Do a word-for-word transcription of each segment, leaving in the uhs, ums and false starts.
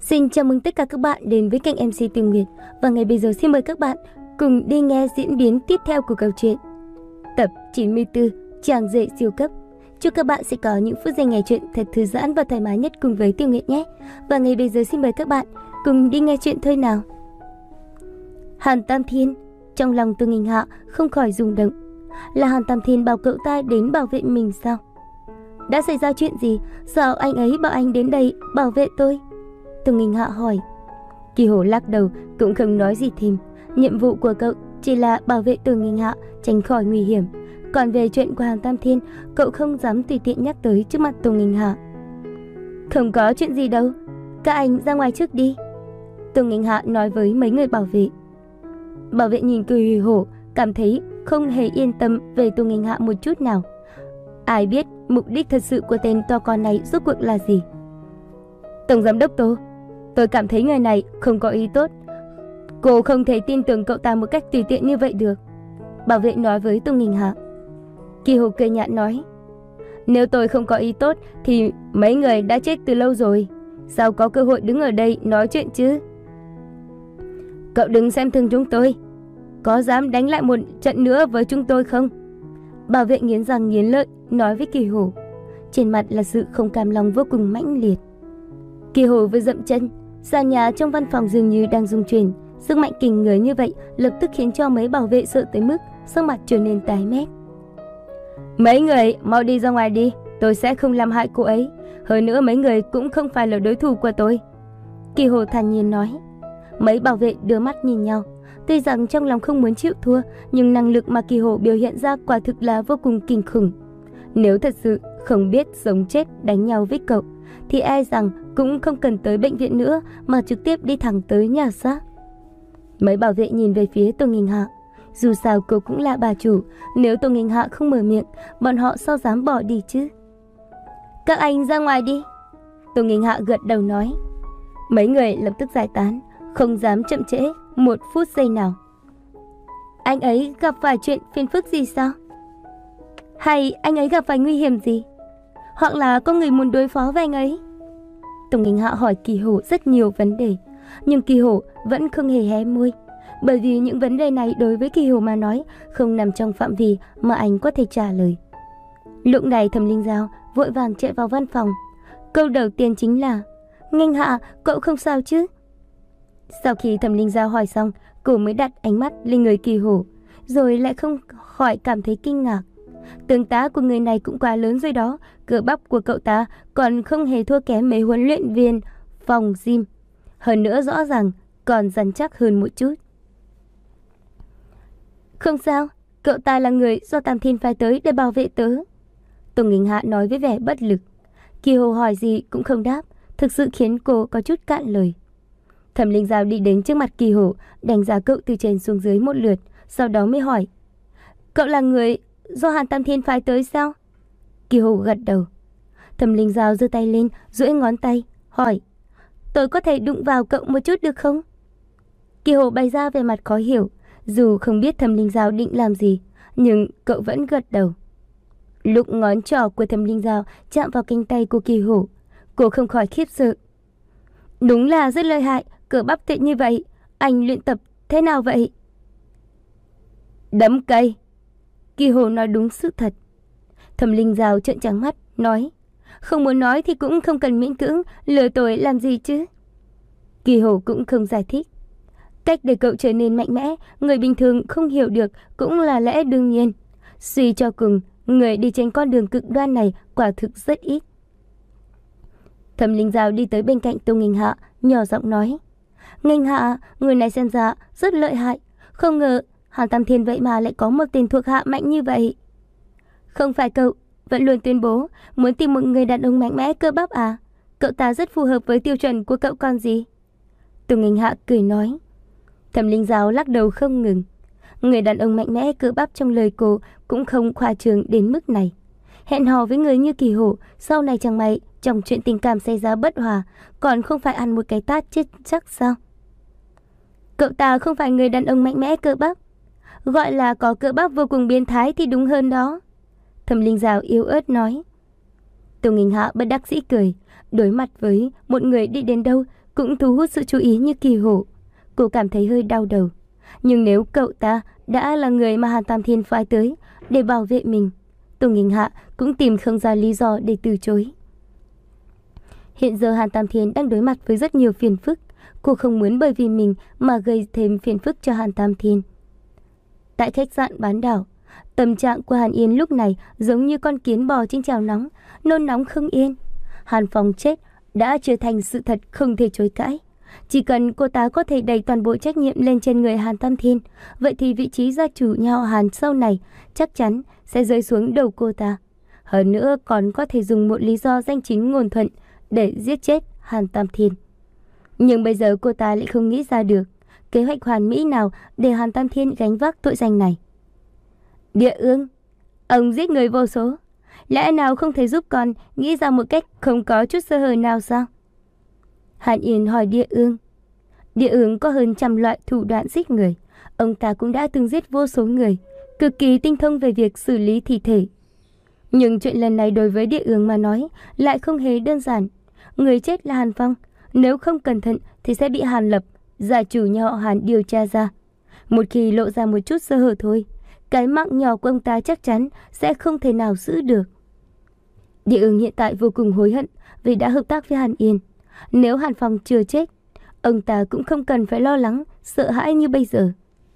Xin chào mừng tất cả các bạn đến với kênh em xê Tường Nguyệt. Và ngay bây giờ xin mời các bạn cùng đi nghe diễn biến tiếp theo của câu chuyện tập chín mươi tư, Chàng rể siêu cấp. Chúc các bạn sẽ có những phút giây nghe chuyện thật thư giãn và thoải mái nhất cùng với Tường Nguyệt nhé. Và ngay bây giờ xin mời các bạn cùng đi nghe chuyện thôi nào. Hàn Tam Thiên. Trong lòng Tô Nghinh Hạ không khỏi rung động. Là Hàn Tam Thiên bảo cậu ta đến bảo vệ mình sao? Đã xảy ra chuyện gì? Sao anh ấy bảo anh đến đây bảo vệ tôi? Tô Nghinh Hạ hỏi. Kỳ Hổ lắc đầu cũng không nói gì thêm. Nhiệm vụ của cậu chỉ là bảo vệ Tô Nghinh Hạ tránh khỏi nguy hiểm. Còn về chuyện của Hàn Tam Thiên, cậu không dám tùy tiện nhắc tới trước mặt Tô Nghinh Hạ. Không có chuyện gì đâu, các anh ra ngoài trước đi. Tô Nghinh Hạ nói với mấy người bảo vệ. Bảo vệ nhìn Kỳ Hổ, cảm thấy không hề yên tâm về Tô Nghinh Hạ một chút nào. Ai biết mục đích thật sự của tên to con này rốt cuộc là gì? Tổng giám đốc Tô, tôi cảm thấy người này không có ý tốt. Cô không thể tin tưởng cậu ta một cách tùy tiện như vậy được. Bảo vệ nói với Tô Nghinh Hạ. Kỳ Hổ cười nhạt nói. Nếu tôi không có ý tốt thì mấy người đã chết từ lâu rồi. Sao có cơ hội đứng ở đây nói chuyện chứ? Cậu đừng xem thường chúng tôi. Có dám đánh lại một trận nữa với chúng tôi không? Bảo vệ nghiến răng nghiến lợi nói với Kỳ Hổ. Trên mặt là sự không cam lòng vô cùng mãnh liệt. Kỳ Hổ vừa dậm chân, sàn nhà trong văn phòng dường như đang rung chuyển. Sức mạnh kinh người như vậy lập tức khiến cho mấy bảo vệ sợ tới mức sắc mặt trở nên tái mét. Mấy người mau đi ra ngoài đi, tôi sẽ không làm hại cô ấy. Hơn nữa mấy người cũng không phải là đối thủ của tôi. Kỳ Hổ thản nhiên nói. Mấy bảo vệ đưa mắt nhìn nhau. Tuy rằng trong lòng không muốn chịu thua, nhưng năng lực mà Kỳ Hổ biểu hiện ra quả thực là vô cùng kinh khủng. Nếu thật sự không biết sống chết đánh nhau với cậu, thì e rằng cũng không cần tới bệnh viện nữa mà trực tiếp đi thẳng tới nhà xác. Mấy bảo vệ nhìn về phía Tô Nghinh Hạ. Dù sao cô cũng là bà chủ, nếu Tô Nghinh Hạ không mở miệng, bọn họ sao dám bỏ đi chứ? Các anh ra ngoài đi. Tô Nghinh Hạ gật đầu nói. Mấy người lập tức giải tán, không dám chậm trễ một phút giây nào. Anh ấy gặp phải chuyện phiền phức gì sao? Hay anh ấy gặp phải nguy hiểm gì? Hoặc là có người muốn đối phó với anh ấy? Tô Nghinh Hạ hỏi Kỳ Hổ rất nhiều vấn đề, nhưng Kỳ Hổ vẫn không hề hé môi, bởi vì những vấn đề này đối với Kỳ Hổ mà nói không nằm trong phạm vi mà anh có thể trả lời. Lúc này Thẩm Linh Giao vội vàng chạy vào văn phòng. Câu đầu tiên chính là: Nghinh Hạ, cậu không sao chứ? Sau khi Thẩm Linh Giao hỏi xong, cô mới đặt ánh mắt lên người Kỳ Hổ, rồi lại không khỏi cảm thấy kinh ngạc. Tướng tá của người này cũng quá lớn rồi đó, cơ bắp của cậu ta còn không hề thua kém mấy huấn luyện viên phòng gym. Hơn nữa rõ ràng còn rắn chắc hơn một chút. Không sao, cậu ta là người do Tam Thiên phái tới để bảo vệ tớ. Tô Nghinh Hạ nói với vẻ bất lực. Kỳ Hổ hỏi gì cũng không đáp, thực sự khiến cô có chút cạn lời. Thẩm Linh Giao đi đến trước mặt Kỳ Hổ, đánh giá cậu từ trên xuống dưới một lượt, sau đó mới hỏi. Cậu là người do Hàn Tam Thiên phái tới sao? Kỳ Hổ gật đầu. Thẩm Linh Giao giơ tay lên, duỗi ngón tay, hỏi. Tôi có thể đụng vào cậu một chút được không? Kỳ Hổ bày ra vẻ mặt khó hiểu. Dù không biết Thẩm Linh Giao định làm gì, nhưng cậu vẫn gật đầu. Lúc ngón trỏ của Thẩm Linh Giao chạm vào cánh tay của Kỳ Hổ, cô không khỏi khiếp sợ. Đúng là rất lợi hại, cơ bắp tuyệt như vậy. Anh luyện tập thế nào vậy? Đấm cây. Kỳ Hổ nói đúng sự thật. Thẩm Linh Giao trợn trắng mắt, nói. Không muốn nói thì cũng không cần miễn cưỡng, lừa tôi làm gì chứ? Kỳ Hổ cũng không giải thích. Cách để cậu trở nên mạnh mẽ, người bình thường không hiểu được cũng là lẽ đương nhiên. Suy cho cùng, người đi trên con đường cực đoan này quả thực rất ít. Thẩm Linh Giao đi tới bên cạnh Tô Nghinh Hạ, nhỏ giọng nói. Nghinh Hạ, người này xem ra rất lợi hại. Không ngờ Hàn Tam Thiên vậy mà lại có một tên thuộc hạ mạnh như vậy. Không phải cậu vẫn luôn tuyên bố muốn tìm một người đàn ông mạnh mẽ cơ bắp à? Cậu ta rất phù hợp với tiêu chuẩn của cậu còn gì? Tô Nghinh Hạ cười nói. Thẩm Linh Giao lắc đầu không ngừng. Người đàn ông mạnh mẽ cơ bắp trong lời cô cũng không khoa trương đến mức này. Hẹn hò với người như Kỳ Hổ, sau này chẳng may trong chuyện tình cảm xảy ra bất hòa, còn không phải ăn một cái tát chết chắc sao? Cậu ta không phải người đàn ông mạnh mẽ cơ bắp, gọi là có cơ bắp vô cùng biến thái thì đúng hơn đó. Thẩm Linh Giao yếu ớt nói. Tô Nghinh Hạ bất đắc dĩ cười. Đối mặt với một người đi đến đâu cũng thu hút sự chú ý như Kỳ Hổ. Cô cảm thấy hơi đau đầu. Nhưng nếu cậu ta đã là người mà Hàn Tam Thiên phái tới để bảo vệ mình, Tô Nghinh Hạ cũng tìm không ra lý do để từ chối. Hiện giờ Hàn Tam Thiên đang đối mặt với rất nhiều phiền phức. Cô không muốn bởi vì mình mà gây thêm phiền phức cho Hàn Tam Thiên. Tại khách sạn bán đảo, tâm trạng của Hàn Yên lúc này giống như con kiến bò trên chảo nóng, nôn nóng không yên. Hàn Phong chết đã trở thành sự thật không thể chối cãi. Chỉ cần cô ta có thể đẩy toàn bộ trách nhiệm lên trên người Hàn Tam Thiên, vậy thì vị trí gia chủ nhà họ Hàn sau này chắc chắn sẽ rơi xuống đầu cô ta. Hơn nữa còn có thể dùng một lý do danh chính ngôn thuận để giết chết Hàn Tam Thiên. Nhưng bây giờ cô ta lại không nghĩ ra được kế hoạch hoàn mỹ nào để Hàn Tam Thiên gánh vác tội danh này. Địa Ương, ông giết người vô số, lẽ nào không thể giúp con nghĩ ra một cách không có chút sơ hở nào sao? Hàn Yên hỏi Địa Ương. Địa Ương có hơn trăm loại thủ đoạn giết người. Ông ta cũng đã từng giết vô số người, cực kỳ tinh thông về việc xử lý thi thể. Nhưng chuyện lần này đối với Địa Ương mà nói lại không hề đơn giản. Người chết là Hàn Phong, nếu không cẩn thận thì sẽ bị Hàn Lập, gia chủ nhà họ Hàn điều tra ra. Một khi lộ ra một chút sơ hở thôi, cái mạng nhỏ của ông ta chắc chắn sẽ không thể nào giữ được. Địa Ương hiện tại vô cùng hối hận vì đã hợp tác với Hàn Yên. Nếu Hàn Phong chưa chết, ông ta cũng không cần phải lo lắng, sợ hãi như bây giờ.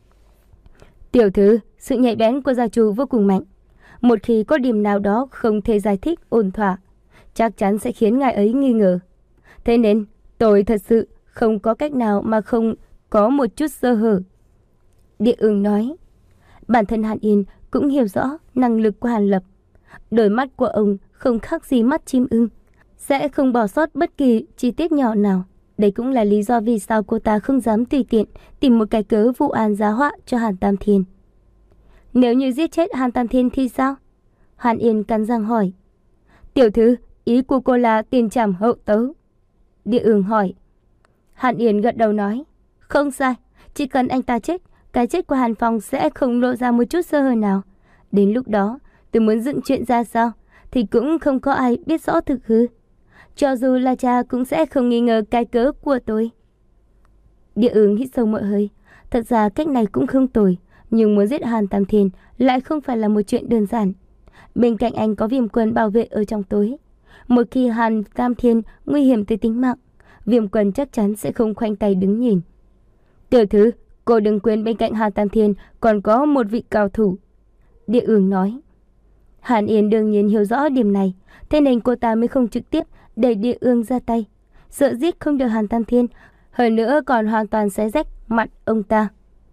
Tiểu thư, sự nhạy bén của gia chủ vô cùng mạnh. Một khi có điểm nào đó không thể giải thích ổn thỏa, chắc chắn sẽ khiến ngài ấy nghi ngờ. Thế nên, tôi thật sự không có cách nào mà không có một chút sơ hở. Địa Ương nói. Bản thân Hàn Yên cũng hiểu rõ năng lực của Hàn Lập. Đôi mắt của ông không khác gì mắt chim ưng, sẽ không bỏ sót bất kỳ chi tiết nhỏ nào. Đây cũng là lý do vì sao cô ta không dám tùy tiện tìm một cái cớ vụ án giá họa cho Hàn Tam Thiên. Nếu như giết chết Hàn Tam Thiên thì sao? Hàn Yên cắn răng hỏi. Tiểu thư, ý của cô là tiền trảm hậu tấu? Địa Ương hỏi. Hàn Yên gật đầu nói. Không sai, chỉ cần anh ta chết, cái chết của Hàn Phong sẽ không lộ ra một chút sơ hở nào. Đến lúc đó, tôi muốn dựng chuyện ra sao thì cũng không có ai biết rõ thực hư. Cho dù là cha cũng sẽ không nghi ngờ cái cớ của tôi. Địa Ương hít sâu một hơi. Thật ra cách này cũng không tồi, nhưng muốn giết Hàn Tam Thiên lại không phải là một chuyện đơn giản. Bên cạnh anh có Viêm Quân bảo vệ ở trong tối. Một khi Hàn Tam Thiên nguy hiểm tới tính mạng, Viêm Quân chắc chắn sẽ không khoanh tay đứng nhìn. Tiểu thư, cô đừng quên bên cạnh Hàn Tam Thiên còn có một vị cao thủ. Địa Ương nói. Hàn Yên đương nhiên hiểu rõ điểm này, thế nên cô ta mới không trực tiếp để Địa Ương ra tay, sợ giết không được Hàn Tam Thiên, hơn nữa còn hoàn toàn xé rách mặt ông ta.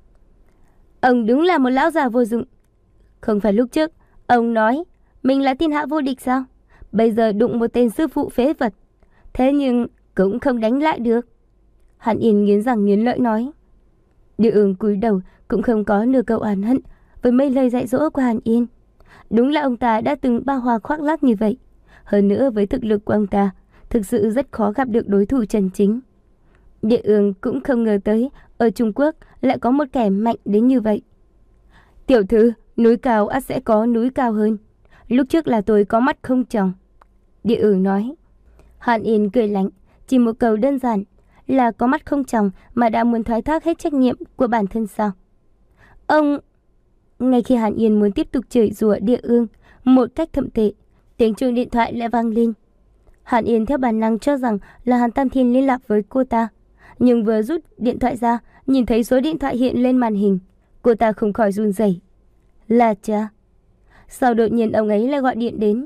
Ông đúng là một lão già vô dụng. Không phải lúc trước ông nói mình là thiên hạ vô địch sao? Bây giờ đụng một tên sư phụ phế vật, thế nhưng cũng không đánh lại được. Hàn Yên nghiến răng nghiến lợi nói. Địa Ương cúi đầu cũng không có nửa câu oán hận với mấy lời dạy dỗ của Hàn Yên. Đúng là ông ta đã từng ba hoa khoác lác như vậy. Hơn nữa với thực lực của ông ta, thực sự rất khó gặp được đối thủ chân chính. Địa Ương cũng không ngờ tới ở Trung Quốc lại có một kẻ mạnh đến như vậy. Tiểu thư, núi cao ắt sẽ có núi cao hơn. Lúc trước là tôi có mắt không tròng. Địa Ương nói. Hàn Yên cười lạnh, chỉ một câu đơn giản là có mắt không tròng mà đã muốn thoái thác hết trách nhiệm của bản thân sao? Ông... Ngay khi Hàn Yên muốn tiếp tục chửi rủa Địa Ương một cách thậm tệ, tiếng chuông điện thoại lại vang lên. Hàn Yên theo bản năng cho rằng là Hàn Tam Thiên liên lạc với cô ta, nhưng vừa rút điện thoại ra, nhìn thấy số điện thoại hiện lên màn hình, cô ta không khỏi run rẩy. Là cha. Sau đột nhiên ông ấy lại gọi điện đến.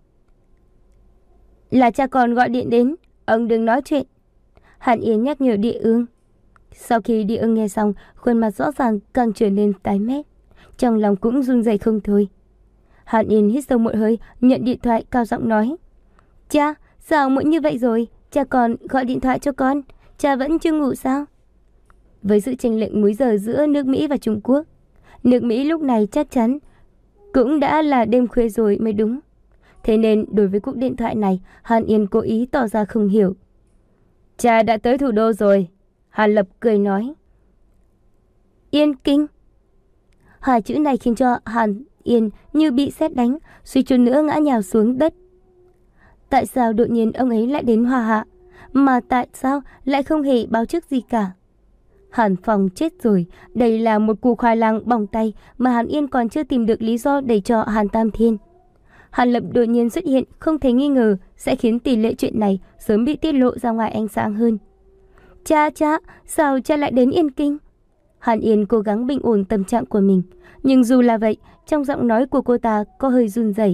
Là cha còn gọi điện đến, ông đừng nói chuyện. Hàn Yên nhắc nhở Địa Ương. Sau khi Địa Ương nghe xong, khuôn mặt rõ ràng càng trở nên tái mét, trong lòng cũng run rẩy không thôi. Hàn Yên hít sâu một hơi, nhận điện thoại, cao giọng nói. Cha, sao muộn như vậy rồi? Cha còn gọi điện thoại cho con. Cha vẫn chưa ngủ sao? Với sự chênh lệch múi giờ giữa nước Mỹ và Trung Quốc, nước Mỹ lúc này chắc chắn cũng đã là đêm khuya rồi mới đúng. Thế nên đối với cuộc điện thoại này, Hàn Yên cố ý tỏ ra không hiểu. Cha đã tới thủ đô rồi. Hàn Lập cười nói. Yên Kinh. Hai chữ này khiến cho Hàn Yên như bị sét đánh, suy chút nữa ngã nhào xuống đất. Tại sao đột nhiên ông ấy lại đến Hoa Hạ? mà tại sao lại không hề báo trước gì cả? Hàn Phong chết rồi, đây là một củ khoai lang bỏng tay mà Hàn Yên còn chưa tìm được lý do để cho Hàn Tam Thiên. Hàn Lập đột nhiên xuất hiện không thể nghi ngờ sẽ khiến tỷ lệ chuyện này sớm bị tiết lộ ra ngoài ánh sáng hơn. Cha cha, sao cha lại đến Yên Kinh? Hàn Yên cố gắng bình ổn tâm trạng của mình, nhưng dù là vậy, trong giọng nói của cô ta có hơi run rẩy.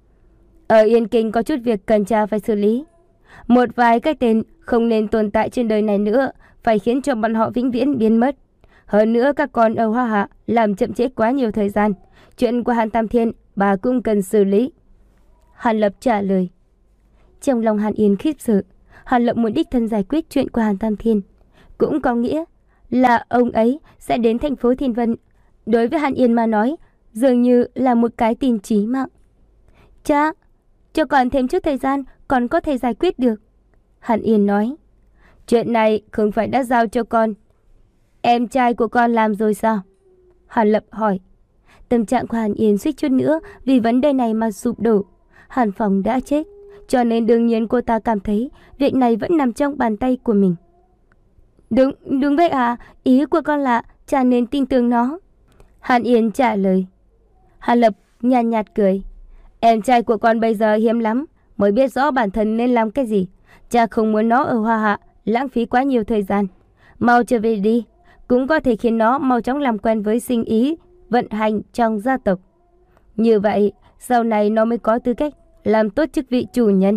Ở Yên Kinh có chút việc cần cha phải xử lý. Một vài cái tên không nên tồn tại trên đời này nữa, phải khiến cho bọn họ vĩnh viễn biến mất. Hơn nữa các con ở Hoa Hạ làm chậm trễ quá nhiều thời gian. Chuyện của Hàn Tam Thiên bà cũng cần xử lý. Hàn Lập trả lời. Trong lòng Hàn Yên khiếp sợ, Hàn Lập muốn đích thân giải quyết chuyện của Hàn Tam Thiên, cũng có nghĩa là ông ấy sẽ đến thành phố Thiên Vân. Đối với Hàn Yên mà nói, dường như là một cái tin chí mạng. Cha, cho con thêm chút thời gian, còn có thể giải quyết được. Hàn Yên nói. Chuyện này không phải đã giao cho con, em trai của con làm rồi sao? Hàn Lập hỏi. Tâm trạng của Hàn Yên suýt chút nữa vì vấn đề này mà sụp đổ. Hàn Phong đã chết, cho nên đương nhiên cô ta cảm thấy việc này vẫn nằm trong bàn tay của mình. Đúng, đúng vậy à, ý của con là cha nên tin tưởng nó. Hàn Yên trả lời. Hàn Lập nhàn nhạt, nhạt cười. Em trai của con bây giờ hiếm lắm, mới biết rõ bản thân nên làm cái gì. Cha không muốn nó ở Hoa Hạ lãng phí quá nhiều thời gian. Mau trở về đi, cũng có thể khiến nó mau chóng làm quen với sinh ý vận hành trong gia tộc. Như vậy, sau này nó mới có tư cách làm tốt chức vị chủ nhân.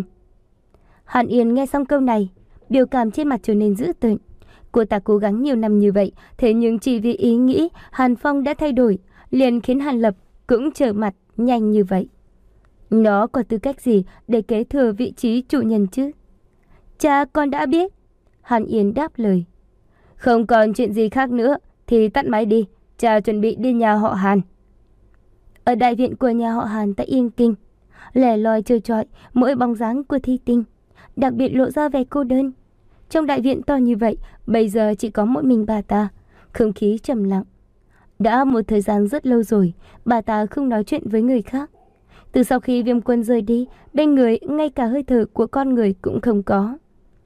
Hàn Yên nghe xong câu này, biểu cảm trên mặt trở nên dữ tợn. Cô ta cố gắng nhiều năm như vậy, thế nhưng chỉ vì ý nghĩ Hàn Phong đã thay đổi, liền khiến Hàn Lập cũng trở mặt nhanh như vậy. Nó có tư cách gì để kế thừa vị trí chủ nhân chứ? Cha, con đã biết. Hàn Yên đáp lời. Không còn chuyện gì khác nữa thì tắt máy đi, cha chuẩn bị đi nhà họ Hàn. Ở đại viện của nhà họ Hàn tại Yên Kinh, lẻ loi trơ trọi mỗi bóng dáng của Thi Tinh, đặc biệt lộ ra vẻ cô đơn. Trong đại viện to như vậy, bây giờ chỉ có một mình bà ta, không khí trầm lặng. Đã một thời gian rất lâu rồi, bà ta không nói chuyện với người khác. Từ sau khi Viêm Quân rời đi, bên người ngay cả hơi thở của con người cũng không có.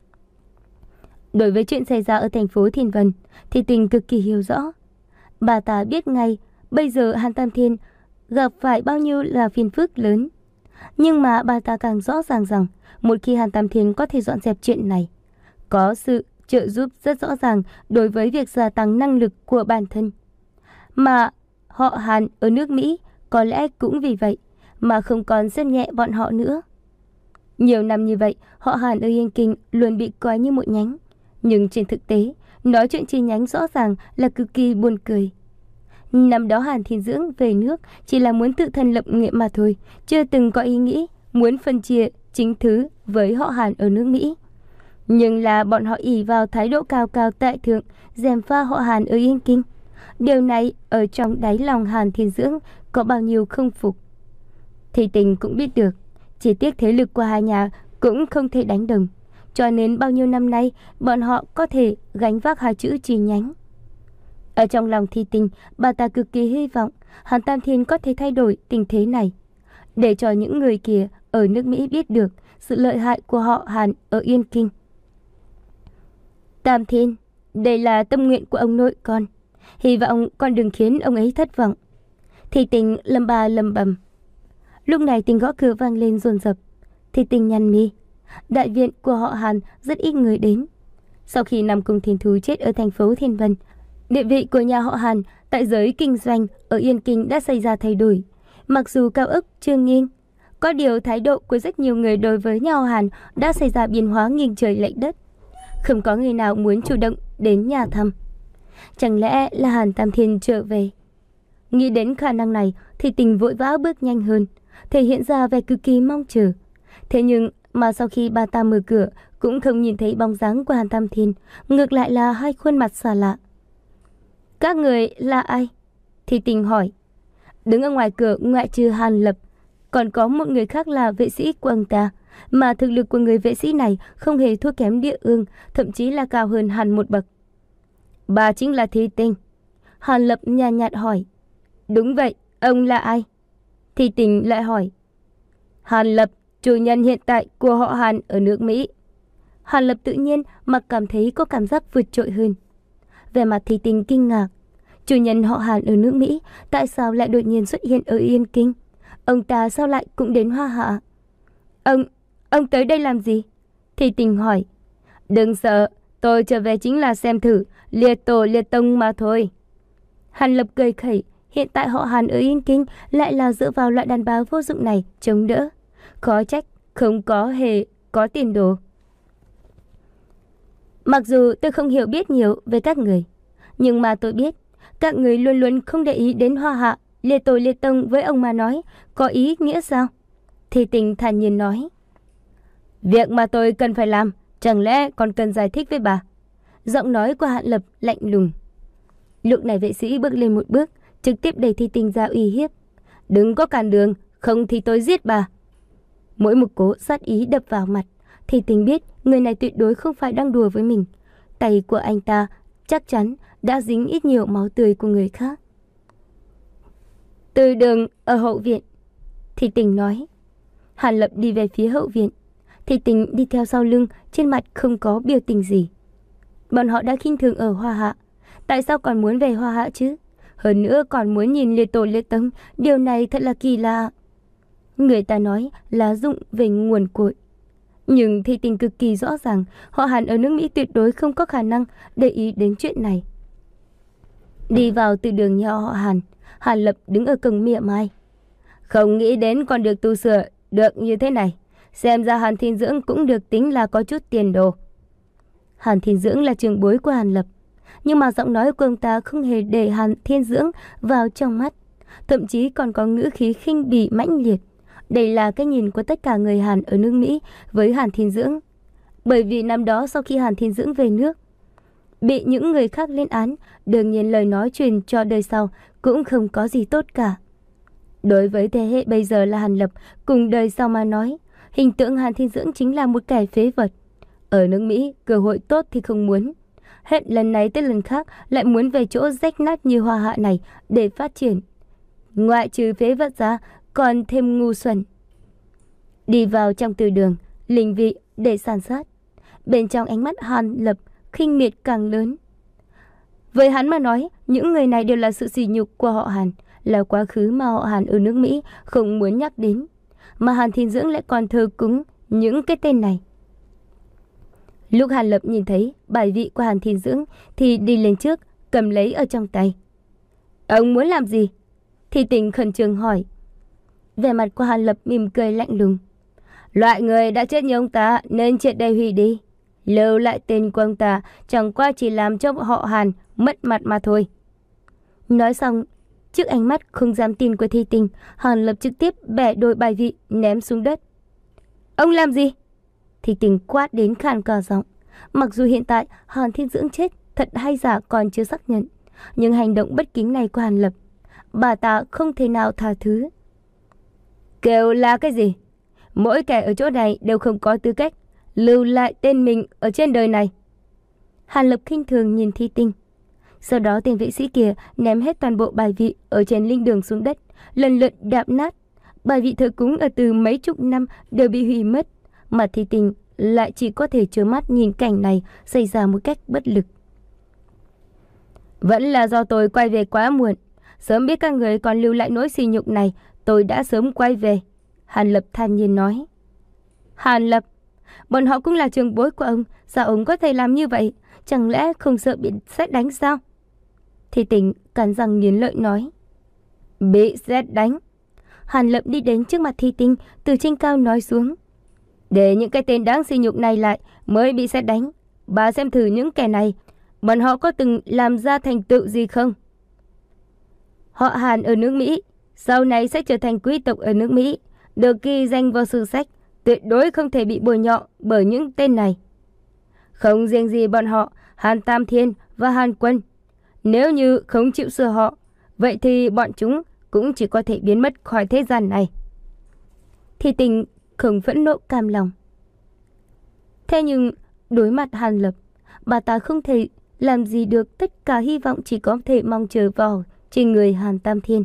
Đối với chuyện xảy ra ở thành phố Thiên Vân, thì Tình cực kỳ hiểu rõ. Bà ta biết ngay bây giờ Hàn Tam Thiên gặp phải bao nhiêu là phiền phức lớn. Nhưng mà bà ta càng rõ ràng rằng một khi Hàn Tam Thiên có thể dọn dẹp chuyện này, có sự trợ giúp rất rõ ràng đối với việc gia tăng năng lực của bản thân. Mà họ Hàn ở nước Mỹ có lẽ cũng vì vậy mà không còn xem nhẹ bọn họ nữa. Nhiều năm như vậy, họ Hàn ở Yên Kinh luôn bị coi như một nhánh. Nhưng trên thực tế, nói chuyện chi nhánh rõ ràng là cực kỳ buồn cười. Năm đó Hàn Thiên Dưỡng về nước chỉ là muốn tự thân lập nghiệp mà thôi, chưa từng có ý nghĩ muốn phân chia chính thứ với họ Hàn ở nước Mỹ. Nhưng là bọn họ ỷ vào thái độ cao cao tại thượng, gièm pha họ Hàn ở Yên Kinh. Điều này ở trong đáy lòng Hàn Thiên Dưỡng có bao nhiêu không phục. Thì Tình cũng biết được, chỉ tiếc thế lực của hai nhà cũng không thể đánh đồng, cho nên bao nhiêu năm nay bọn họ có thể gánh vác hai chữ chi nhánh. Ở trong lòng Thi Tình, bà ta cực kỳ hy vọng Hàn Tam Thiên có thể thay đổi tình thế này, để cho những người kia ở nước Mỹ biết được sự lợi hại của họ Hàn ở Yên Kinh. Tam Thiên, đây là tâm nguyện của ông nội con, hy vọng con đừng khiến ông ấy thất vọng. Thi Tình lầm bà lầm bầm. Lúc này tiếng gõ cửa vang lên dồn dập. Thi Tình nhăn mi. Đại viện của họ Hàn rất ít người đến. Sau khi Nam Cung Thiên Thú chết ở thành phố Thiên Vân, địa vị của nhà họ Hàn tại giới kinh doanh ở Yên Kinh đã xảy ra thay đổi. Mặc dù cao ức chưa nghiêng, có điều thái độ của rất nhiều người đối với nhà họ Hàn đã xảy ra biến hóa nghiêng trời lệch đất. Không có người nào muốn chủ động đến nhà thăm. Chẳng lẽ là Hàn Tam Thiên trở về? Nghĩ đến khả năng này thì Tình vội vã bước nhanh hơn, thể hiện ra vẻ cực kỳ mong chờ. Thế nhưng mà sau khi bà ta mở cửa cũng không nhìn thấy bóng dáng của Hàn Tam Thiên, ngược lại là hai khuôn mặt xa lạ. Các người là ai? Thì Tình hỏi. Đứng ở ngoài cửa ngoại trừ Hàn Lập, còn có một người khác là vệ sĩ của ông ta, mà thực lực của người vệ sĩ này không hề thua kém Địa Ương, thậm chí là cao hơn hẳn một bậc. Bà chính là Thi Tình. Hàn Lập nhàn nhạt hỏi. Đúng vậy, ông là ai? Thi Tình lại hỏi. Hàn Lập, chủ nhân hiện tại của họ Hàn ở nước Mỹ. Hàn Lập tự nhiên mà cảm thấy có cảm giác vượt trội hơn. Về mặt Thi Tình kinh ngạc, chủ nhân họ Hàn ở nước Mỹ tại sao lại đột nhiên xuất hiện ở Yên Kinh? Ông ta sao lại cũng đến Hoa Hạ? Ông, ông tới đây làm gì? Thi Tình hỏi. Đừng sợ, tôi trở về chính là xem thử liệt tổ liệt tông mà thôi. Hàn Lập cười khẩy, hiện tại họ Hàn ở Yên Kinh lại là dựa vào loại đàn bà vô dụng này chống đỡ. Khó trách, không có hề có tiền đồ. Mặc dù tôi không hiểu biết nhiều về các người, nhưng mà tôi biết các người luôn luôn không để ý đến Hoa Hạ, liệt tổ liệt tông với ông mà nói có ý nghĩa sao? Thi Tình thản nhiên nói. Việc mà tôi cần phải làm, chẳng lẽ còn cần giải thích với bà? Giọng nói của Hàn Lập lạnh lùng. Lúc này vệ sĩ bước lên một bước, trực tiếp đẩy Thi Tình ra uy hiếp. Đừng có cản đường, không thì tôi giết bà. Mỗi một cú sát ý đập vào mặt, Thi Tình biết người này tuyệt đối không phải đang đùa với mình. Tay của anh ta chắc chắn đã dính ít nhiều máu tươi của người khác. Từ đường ở hậu viện, Thi Tình nói. Hàn Lập đi về phía hậu viện. Thi Tình đi theo sau lưng, trên mặt không có biểu tình gì. Bọn họ đã khinh thường ở Hoa Hạ, tại sao còn muốn về Hoa Hạ chứ? Hơn nữa còn muốn nhìn liệt tổ liệt tông, điều này thật là kỳ lạ. Người ta nói lá dụng về nguồn cội, nhưng Thi Tình cực kỳ rõ ràng họ Hàn ở nước Mỹ tuyệt đối không có khả năng để ý đến chuyện này. Đi vào từ đường nhà họ Hàn, Hàn Lập đứng ở cổng mỉa mai. Không nghĩ đến còn được tu sửa được như thế này. Xem ra Hàn Thiên Dưỡng cũng được tính là có chút tiền đồ. Hàn Thiên Dưỡng là trưởng bối của Hàn Lập, nhưng mà giọng nói của ông ta không hề để Hàn Thiên Dưỡng vào trong mắt, thậm chí còn có ngữ khí khinh bỉ mãnh liệt. Đây là cái nhìn của tất cả người Hàn ở nước Mỹ với Hàn Thiên Dưỡng. Bởi vì năm đó sau khi Hàn Thiên Dưỡng về nước, bị những người khác lên án, đương nhiên lời nói truyền cho đời sau cũng không có gì tốt cả. Đối với thế hệ bây giờ là Hàn Lập cùng đời sau mà nói, hình tượng Hàn Thiên Dưỡng chính là một kẻ phế vật. Ở nước Mỹ, cơ hội tốt thì không muốn. Hết lần này tới lần khác lại muốn về chỗ rách nát như Hoa Hạ này để phát triển. Ngoại trừ phế vật ra, còn thêm ngu xuẩn. Đi vào trong từ đường, linh vị để san sát. Bên trong ánh mắt Hàn Lập khinh miệt càng lớn. Với hắn mà nói, những người này đều là sự sỉ nhục của họ Hàn, là quá khứ mà họ Hàn ở nước Mỹ không muốn nhắc đến. Mà Hàn Thiên Dưỡng lại còn thờ cúng những cái tên này. Lúc Hàn Lập nhìn thấy bài vị của Hàn Thiên Dưỡng thì đi lên trước, cầm lấy ở trong tay. Ông muốn làm gì? Thi Tình khẩn trương hỏi. Vẻ mặt của Hàn Lập mỉm cười lạnh lùng. Loại người đã chết như ông ta nên triệt để hủy đi. Lưu lại tên của ông ta chẳng qua chỉ làm cho họ Hàn mất mặt mà thôi. Nói xong, trước ánh mắt không dám tin của Thi Tình, Hàn Lập trực tiếp bẻ đôi bài vị ném xuống đất. Ông làm gì? Thi Tình quát đến khàn cả giọng. Mặc dù hiện tại Hàn Thiên Dưỡng chết thật hay giả còn chưa xác nhận, nhưng hành động bất kính này của Hàn Lập, bà ta không thể nào tha thứ. Kêu là cái gì? Mỗi kẻ ở chỗ này đều không có tư cách lưu lại tên mình ở trên đời này. Hàn Lập khinh thường nhìn Thi Tình. Sau đó tên vệ sĩ kia ném hết toàn bộ bài vị ở trên linh đường xuống đất, lần lượt đạp nát. Bài vị thờ cúng ở từ mấy chục năm đều bị hủy mất, mà Thi Tình lại chỉ có thể trơ mắt nhìn cảnh này xảy ra một cách bất lực. Vẫn là do tôi quay về quá muộn. Sớm biết các người còn lưu lại nỗi sỉ nhục này, tôi đã sớm quay về. Hàn Lập thản nhiên nói. Hàn Lập, bọn họ cũng là trưởng bối của ông, sao ông có thể làm như vậy? Chẳng lẽ không sợ bị sét đánh sao? Thi Tình cắn răng nghiến lợi nói. Bị sét đánh? Hàn Lập đi đến trước mặt Thi Tình, từ trên cao nói xuống. Để những cái tên đáng sỉ nhục này lại mới bị sét đánh. Bà xem thử những kẻ này, bọn họ có từng làm ra thành tựu gì không? Họ Hàn ở nước Mỹ sau này sẽ trở thành quý tộc ở nước Mỹ, được ghi danh vào sử sách, tuyệt đối không thể bị bôi nhọ bởi những tên này. Không riêng gì bọn họ, Hàn Tam Thiên và Hàn Quân, nếu như không chịu sửa họ, vậy thì bọn chúng cũng chỉ có thể biến mất khỏi thế gian này. Thi Tình không phẫn nộ cam lòng. Thế nhưng đối mặt Hàn Lập, bà ta không thể làm gì được, tất cả hy vọng chỉ có thể mong chờ vào trên người Hàn Tam Thiên.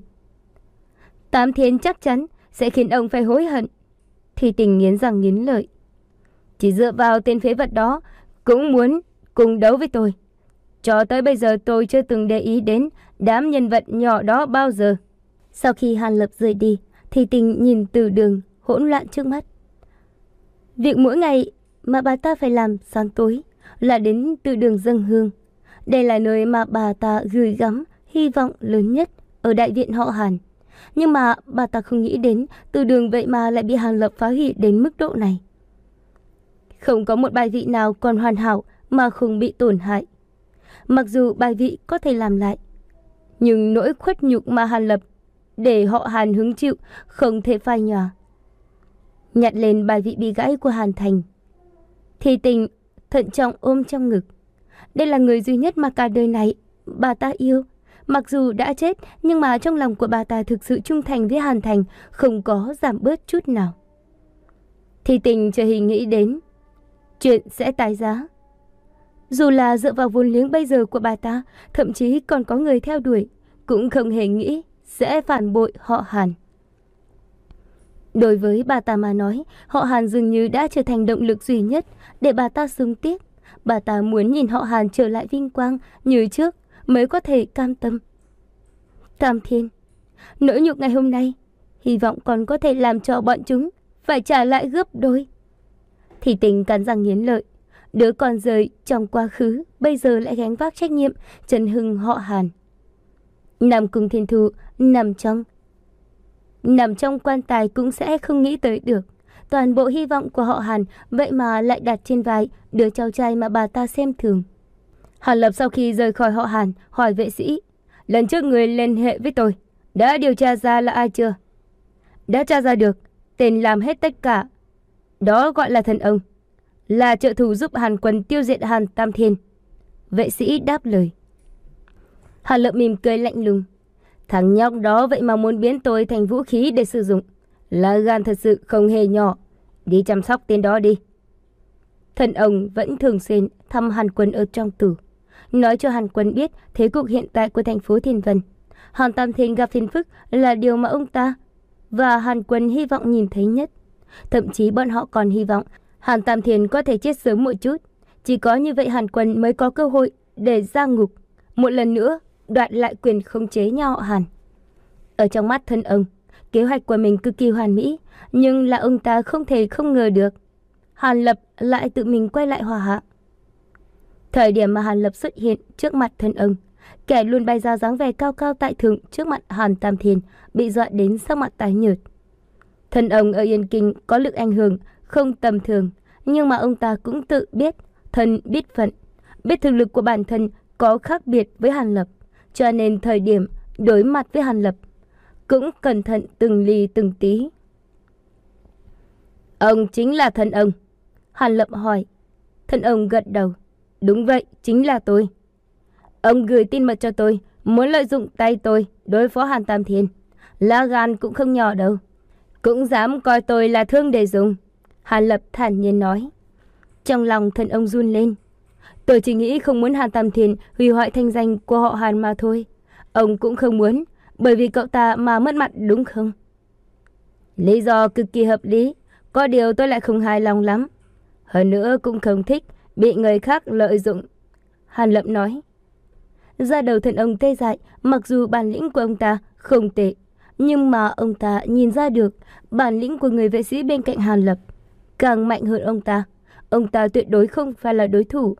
Tam Thiên chắc chắn sẽ khiến ông phải hối hận. Thi Tình nghiến răng nghiến lợi. Chỉ dựa vào tên phế vật đó cũng muốn cùng đấu với tôi. Cho tới bây giờ tôi chưa từng để ý đến đám nhân vật nhỏ đó bao giờ. Sau khi Hàn Lập rời đi, thì Tình nhìn Từ Đường hỗn loạn trước mắt. Việc mỗi ngày mà bà ta phải làm sáng tối là đến Từ Đường dâng hương. Đây là nơi mà bà ta gửi gắm hy vọng lớn nhất ở đại viện họ Hàn. Nhưng mà bà ta không nghĩ đến Từ Đường vậy mà lại bị Hàn Lập phá hủy đến mức độ này. Không có một bài vị nào còn hoàn hảo mà không bị tổn hại. Mặc dù bài vị có thể làm lại, nhưng nỗi khuất nhục mà Hàn Lập để họ Hàn hứng chịu không thể phai nhòa. Nhặt lên bài vị bị gãy của Hàn Thành, thì Tình thận trọng ôm trong ngực. Đây là người duy nhất mà cả đời này bà ta yêu. Mặc dù đã chết, nhưng mà trong lòng của bà ta thực sự trung thành với Hàn Thành, không có giảm bớt chút nào. Thì Tình chưa hề nghĩ đến chuyện sẽ tái giá. Dù là dựa vào vốn liếng bây giờ của bà ta, thậm chí còn có người theo đuổi, cũng không hề nghĩ sẽ phản bội họ Hàn. Đối với bà ta mà nói, họ Hàn dường như đã trở thành động lực duy nhất để bà ta sống tiếp. Bà ta muốn nhìn họ Hàn trở lại vinh quang như trước mới có thể cam tâm. Tam Thiên, nỗi nhục ngày hôm nay, hy vọng còn có thể làm cho bọn chúng phải trả lại gấp đôi. Thì Tình cắn răng nghiến lợi. Đứa con rời trong quá khứ bây giờ lại gánh vác trách nhiệm trấn hưng họ Hàn. Nằm cùng Thiên Thụ, nằm trong Nằm trong quan tài cũng sẽ không nghĩ tới được. Toàn bộ hy vọng của họ Hàn vậy mà lại đặt trên vai đứa cháu trai mà bà ta xem thường. Hàn Lập sau khi rời khỏi họ Hàn hỏi vệ sĩ: lần trước người liên hệ với tôi đã điều tra ra là ai chưa? Đã tra ra được. Tên làm hết tất cả đó gọi là Thần Ông, là trợ thủ giúp Hàn Quân tiêu diệt Hàn Tam Thiên. Vệ sĩ đáp lời. Hàn Lập mỉm cười lạnh lùng. Thằng nhóc đó vậy mà muốn biến tôi thành vũ khí để sử dụng, là gan thật sự không hề nhỏ. Đi chăm sóc tên đó đi. Thần Ông vẫn thường xuyên thăm Hàn Quân ở trong tù, nói cho Hàn Quân biết thế cục hiện tại của thành phố Thiên Vân. Hàn Tam Thiên gặp phiền phức là điều mà ông ta và Hàn Quân hy vọng nhìn thấy nhất. Thậm chí bọn họ còn hy vọng Hàn Tam Thiên có thể chết sớm một chút. Chỉ có như vậy Hàn Quân mới có cơ hội để ra ngục, một lần nữa đoạt lại quyền khống chế nhà họ Hàn. Ở trong mắt Thần Ông, kế hoạch của mình cực kỳ hoàn mỹ, nhưng là ông ta không thể không ngờ được Hàn Lập lại tự mình quay lại hòa hạ. Thời điểm mà Hàn Lập xuất hiện trước mặt Thần Ông, kẻ luôn bày ra dáng vẻ cao cao tại thượng trước mặt Hàn Tam Thiên bị dọa đến sắc mặt tái nhợt. Thần Ông ở Yên Kinh có lực ảnh hưởng không tầm thường, nhưng mà ông ta cũng tự biết thân biết phận, biết thực lực của bản thân có khác biệt với Hàn Lập, cho nên thời điểm đối mặt với Hàn Lập cũng cẩn thận từng ly từng tí. Ông chính là Thần Ông? Hàn Lập hỏi. Thần Ông gật đầu. Đúng vậy, chính là tôi. Ông gửi tin mật cho tôi, muốn lợi dụng tay tôi đối phó Hàn Tam Thiên. Lá gan cũng không nhỏ đâu, cũng dám coi tôi là thương để dùng. Hàn Lập thản nhiên nói. Trong lòng Thần Ông run lên. Tôi chỉ nghĩ không muốn Hàn Tam Thiên hủy hoại thanh danh của họ Hàn mà thôi. Ông cũng không muốn bởi vì cậu ta mà mất mặt đúng không? Lý do cực kỳ hợp lý, có điều tôi lại không hài lòng lắm. Hơn nữa cũng không thích bị người khác lợi dụng. Hàn Lập nói. Da đầu Thần Ông tê dại, mặc dù bản lĩnh của ông ta không tệ, nhưng mà ông ta nhìn ra được bản lĩnh của người vệ sĩ bên cạnh Hàn Lập càng mạnh hơn ông ta. Ông ta tuyệt đối không phải là đối thủ.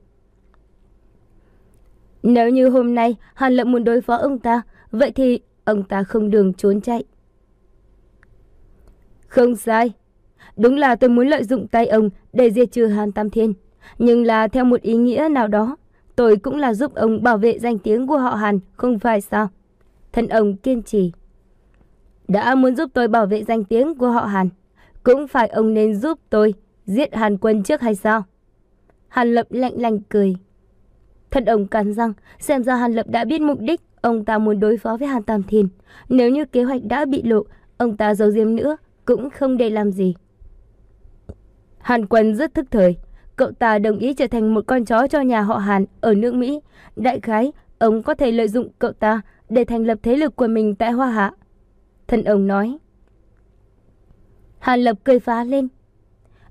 Nếu như hôm nay Hàn Lập muốn đối phó ông ta, vậy thì ông ta không đường trốn chạy. Không sai, đúng là tôi muốn lợi dụng tay ông để diệt trừ Hàn Tam Thiên, nhưng là theo một ý nghĩa nào đó, tôi cũng là giúp ông bảo vệ danh tiếng của họ Hàn, không phải sao? Thần Ông kiên trì. Đã muốn giúp tôi bảo vệ danh tiếng của họ Hàn, cũng phải ông nên giúp tôi giết Hàn Quân trước hay sao? Hàn Lập lạnh lạnh cười. Thần Ông cắn răng, xem ra Hàn Lập đã biết mục đích ông ta muốn đối phó với Hàn Tam Thiên. Nếu như kế hoạch đã bị lộ, ông ta giấu giếm nữa cũng không để làm gì. Hàn Quân rất thức thời, cậu ta đồng ý trở thành một con chó cho nhà họ Hàn ở nước Mỹ. Đại khái, ông có thể lợi dụng cậu ta để thành lập thế lực của mình tại Hoa Hạ. Thần Ông nói. Hàn Lập cười phá lên.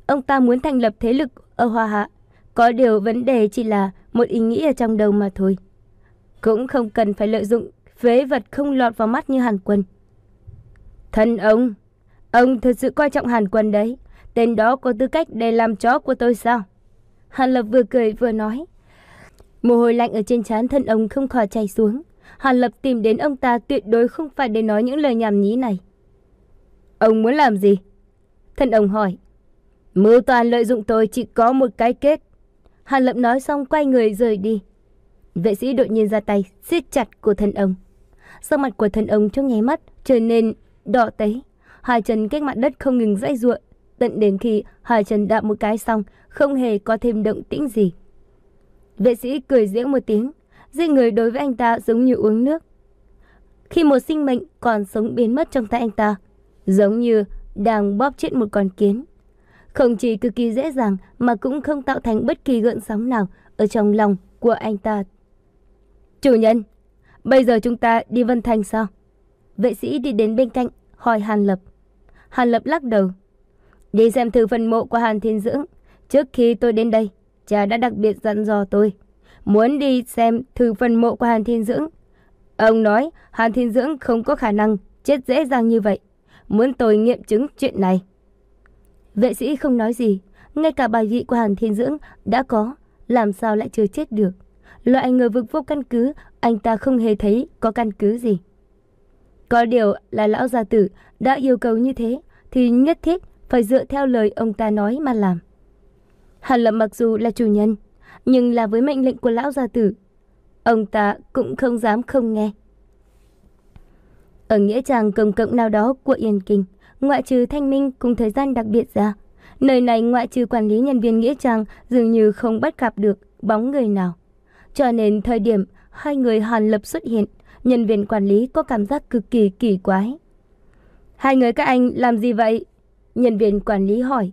ông ta muốn thành lập thế lực ở Hoa Hạ. Có điều vấn đề chỉ là một ý nghĩ ở trong đầu mà thôi. Cũng không cần phải lợi dụng phế vật không lọt vào mắt như Hàn Quân. Thân ông, ông thật sự coi trọng Hàn Quân đấy. Tên đó có tư cách để làm chó của tôi sao? Hàn Lập vừa cười vừa nói. Mồ hôi lạnh ở trên trán thân ông không khỏi chảy xuống. Hàn Lập tìm đến ông ta tuyệt đối không phải để nói những lời nhảm nhí này. Ông muốn làm gì? Thân ông hỏi. Mưu toàn lợi dụng tôi chỉ có một cái kết. Hàn Lập nói xong quay người rời đi. Vệ sĩ đột nhiên ra tay siết chặt của thân ông. Sắc mặt của thân ông trong nháy mắt trở nên đỏ tấy. Hai chân cách mặt đất không ngừng giãy giụa, tận đến khi hai chân đạp một cái xong không hề có thêm động tĩnh gì. Vệ sĩ cười giễu một tiếng, giết người đối với anh ta giống như uống nước. Khi một sinh mệnh còn sống biến mất trong tay anh ta, giống như đang bóp chết một con kiến. Không chỉ cực kỳ dễ dàng mà cũng không tạo thành bất kỳ gợn sóng nào ở trong lòng của anh ta. Chủ nhân, bây giờ chúng ta đi Vân Thành sao? Vệ sĩ đi đến bên cạnh hỏi Hàn Lập. Hàn Lập lắc đầu. Đi xem thử phần mộ của Hàn Thiên Dưỡng. Trước khi tôi đến đây, cha đã đặc biệt dặn dò tôi muốn đi xem thử phần mộ của Hàn Thiên Dưỡng. Ông nói Hàn Thiên Dưỡng không có khả năng chết dễ dàng như vậy, muốn tôi nghiệm chứng chuyện này. Vệ sĩ không nói gì. Ngay cả bài vị của Hàn Thiên Dưỡng đã có, làm sao lại chưa chết được? Loại ngờ vực vô căn cứ, anh ta không hề thấy có căn cứ gì. Có điều là lão gia tử đã yêu cầu như thế thì nhất thiết phải dựa theo lời ông ta nói mà làm. Hàn Lập mặc dù là chủ nhân, nhưng là với mệnh lệnh của lão gia tử, ông ta cũng không dám không nghe. Ở nghĩa trang công cộng nào đó của Yên Kinh, ngoại trừ Thanh Minh cùng thời gian đặc biệt ra, nơi này ngoại trừ quản lý nhân viên nghĩa trang dường như không bắt gặp được bóng người nào. Cho nên thời điểm hai người Hàn Lập xuất hiện, nhân viên quản lý có cảm giác cực kỳ kỳ quái. Hai người các anh làm gì vậy? Nhân viên quản lý hỏi.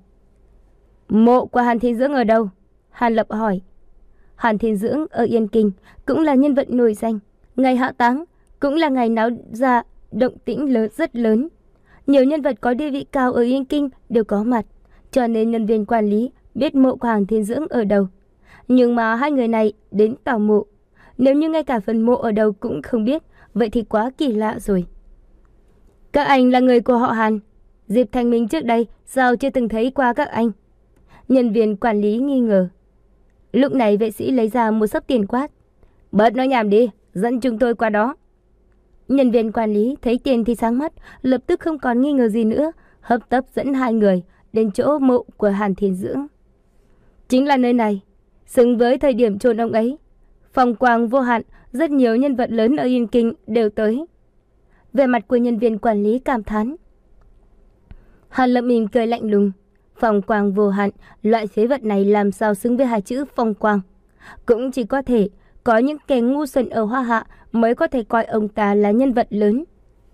Mộ của Hàn Thiên Dưỡng ở đâu? Hàn Lập hỏi. Hàn Thiên Dưỡng ở Yên Kinh cũng là nhân vật nổi danh. Ngày hạ táng cũng là ngày náo ra động tĩnh lớn rất lớn. Nhiều nhân vật có địa vị cao ở Yên Kinh đều có mặt, cho nên nhân viên quản lý biết mộ của Hàn Thiên Dưỡng ở đâu. Nhưng mà hai người này đến tảo mộ, nếu như ngay cả phần mộ ở đâu cũng không biết, vậy thì quá kỳ lạ rồi. Các anh là người của họ Hàn. Diệp Thanh Minh trước đây sao chưa từng thấy qua các anh? Nhân viên quản lý nghi ngờ. Lúc này vệ sĩ lấy ra một xấp tiền quát. Bớt nói nhảm đi, dẫn chúng tôi qua đó. Nhân viên quản lý thấy tiền thì sáng mắt, lập tức không còn nghi ngờ gì nữa, hấp tấp dẫn hai người đến chỗ mộ của Hàn Thiên Dưỡng. Chính là nơi này, xứng với thời điểm chôn ông ấy. Phong quang vô hạn, rất nhiều nhân vật lớn ở Yên Kinh đều tới. Về mặt của nhân viên quản lý cảm thán. Hàn Lập mỉm cười lạnh lùng. Phong quang vô hạn, loại phế vật này làm sao xứng với hai chữ phong quang? Cũng chỉ có thể có những kẻ ngu xuẩn ở Hoa Hạ mới có thể coi ông ta là nhân vật lớn.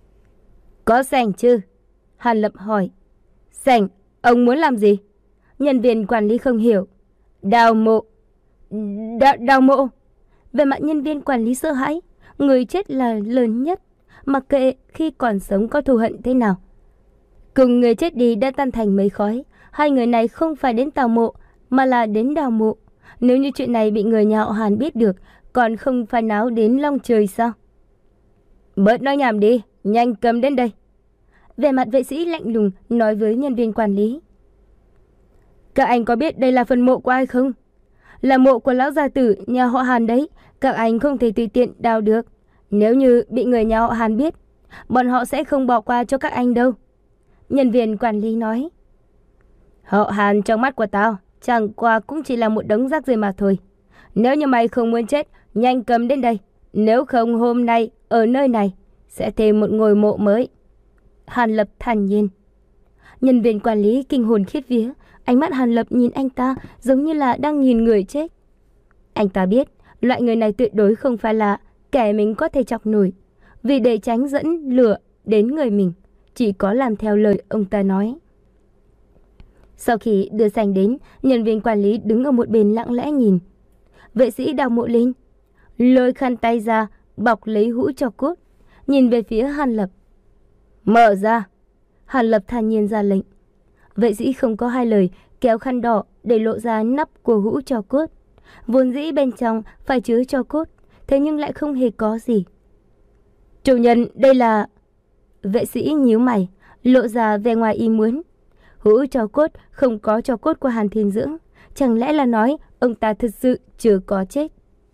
Có sảnh chứ? Hàn Lập hỏi. Sảnh, ông muốn làm gì? Nhân viên quản lý không hiểu. Đào mộ. Đào, đào mộ. Về mặt nhân viên quản lý sợ hãi. Người chết là lớn nhất, mặc kệ khi còn sống có thù hận thế nào. Cùng người chết đi đã tan thành mây khói. Hai người này không phải đến tào mộ mà là đến đào mộ. Nếu như chuyện này bị người nhà họ Hàn biết được, còn không phải náo đến long trời sao? Bớt nói nhảm đi, nhanh cầm đến đây. Về mặt vệ sĩ lạnh lùng nói với nhân viên quản lý. Các anh có biết đây là phần mộ của ai không? Là mộ của lão gia tử nhà họ Hàn đấy. Các anh không thể tùy tiện đào được. Nếu như bị người nhà họ Hàn biết, bọn họ sẽ không bỏ qua cho các anh đâu. Nhân viên quản lý nói. Họ Hàn trong mắt của tao chẳng qua cũng chỉ là một đống rác rưởi mà thôi. Nếu như mày không muốn chết, nhanh cầm đến đây. Nếu không hôm nay ở nơi này sẽ thêm một ngôi mộ mới. Hàn Lập thản nhiên. Nhân viên quản lý kinh hồn khiếp vía. Ánh mắt Hàn Lập nhìn anh ta giống như là đang nhìn người chết. Anh ta biết loại người này tuyệt đối không phải là kẻ mình có thể chọc nổi. Vì để tránh dẫn lửa đến người mình, chỉ có làm theo lời ông ta nói. Sau khi đưa sảnh đến, nhân viên quản lý đứng ở một bên lặng lẽ nhìn. Vệ sĩ đào mộ lên, lôi khăn tay ra, bọc lấy hũ cho cốt, nhìn về phía Hàn Lập. Mở ra. Hàn Lập thản nhiên ra lệnh. Vệ sĩ không có hai lời, kéo khăn đỏ để lộ ra nắp của hũ tro cốt. Vốn dĩ bên trong phải chứa tro cốt, thế nhưng lại không hề có gì. Chủ nhân, đây là... Vệ sĩ nhíu mày, lộ ra vẻ ngoài ý muốn. Hũ tro cốt không có tro cốt của Hàn Thiên Dưỡng, chẳng lẽ là nói ông ta thật sự chưa có chết?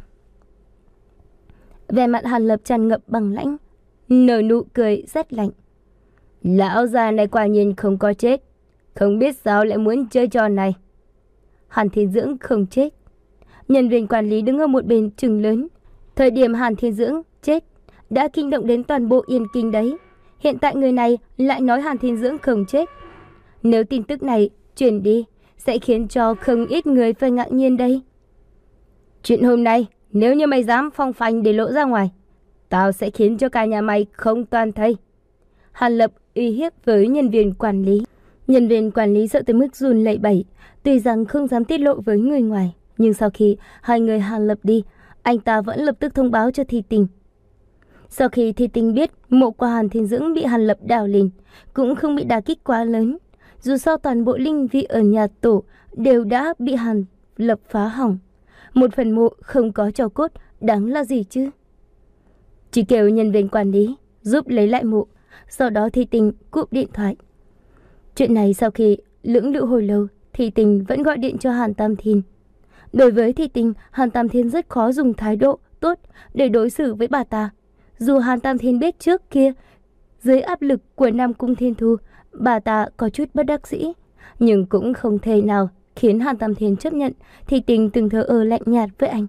Vẻ mặt Hàn Lập tràn ngập bằng lãnh, nở nụ cười rất lạnh. Lão già này quả nhiên không có chết, không biết sao lại muốn chơi trò này. Hàn Thiên Dưỡng không chết. Nhân viên quản lý đứng ở một bên trừng lớn. Thời điểm Hàn Thiên Dưỡng chết đã kinh động đến toàn bộ Yên Kinh đấy. Hiện tại người này lại nói Hàn Thiên Dưỡng không chết. Nếu tin tức này truyền đi, sẽ khiến cho không ít người phải ngạc nhiên đây. Chuyện hôm nay, nếu như mày dám phong phanh để lộ ra ngoài, tao sẽ khiến cho cả nhà mày không toàn thây. Hàn Lập uy hiếp với nhân viên quản lý. Nhân viên quản lý sợ tới mức run lẩy bẩy, tuy rằng không dám tiết lộ với người ngoài, nhưng sau khi hai người Hàn Lập đi, anh ta vẫn lập tức thông báo cho Thi Tình. Sau khi Thi Tình biết mộ của Hàn Thiên Dưỡng bị Hàn Lập đào lên, cũng không bị đả kích quá lớn. Dù sao toàn bộ linh vị ở nhà tổ đều đã bị Hàn Lập phá hỏng. Một phần mộ không có tro cốt đáng là gì chứ? Chỉ kêu nhân viên quản lý giúp lấy lại mộ, sau đó Thi Tình cúp điện thoại. Chuyện này sau khi lưỡng lự hồi lâu, Thi Tình vẫn gọi điện cho Hàn Tam Thiên. Đối với Thi Tình, Hàn Tam Thiên rất khó dùng thái độ tốt để đối xử với bà ta. Dù Hàn Tam Thiên biết trước kia, dưới áp lực của Nam Cung Thiên Thu, bà ta có chút bất đắc dĩ, nhưng cũng không thể nào khiến Hàn Tam Thiên chấp nhận. Thi Tình từng thờ ơ lạnh nhạt với anh.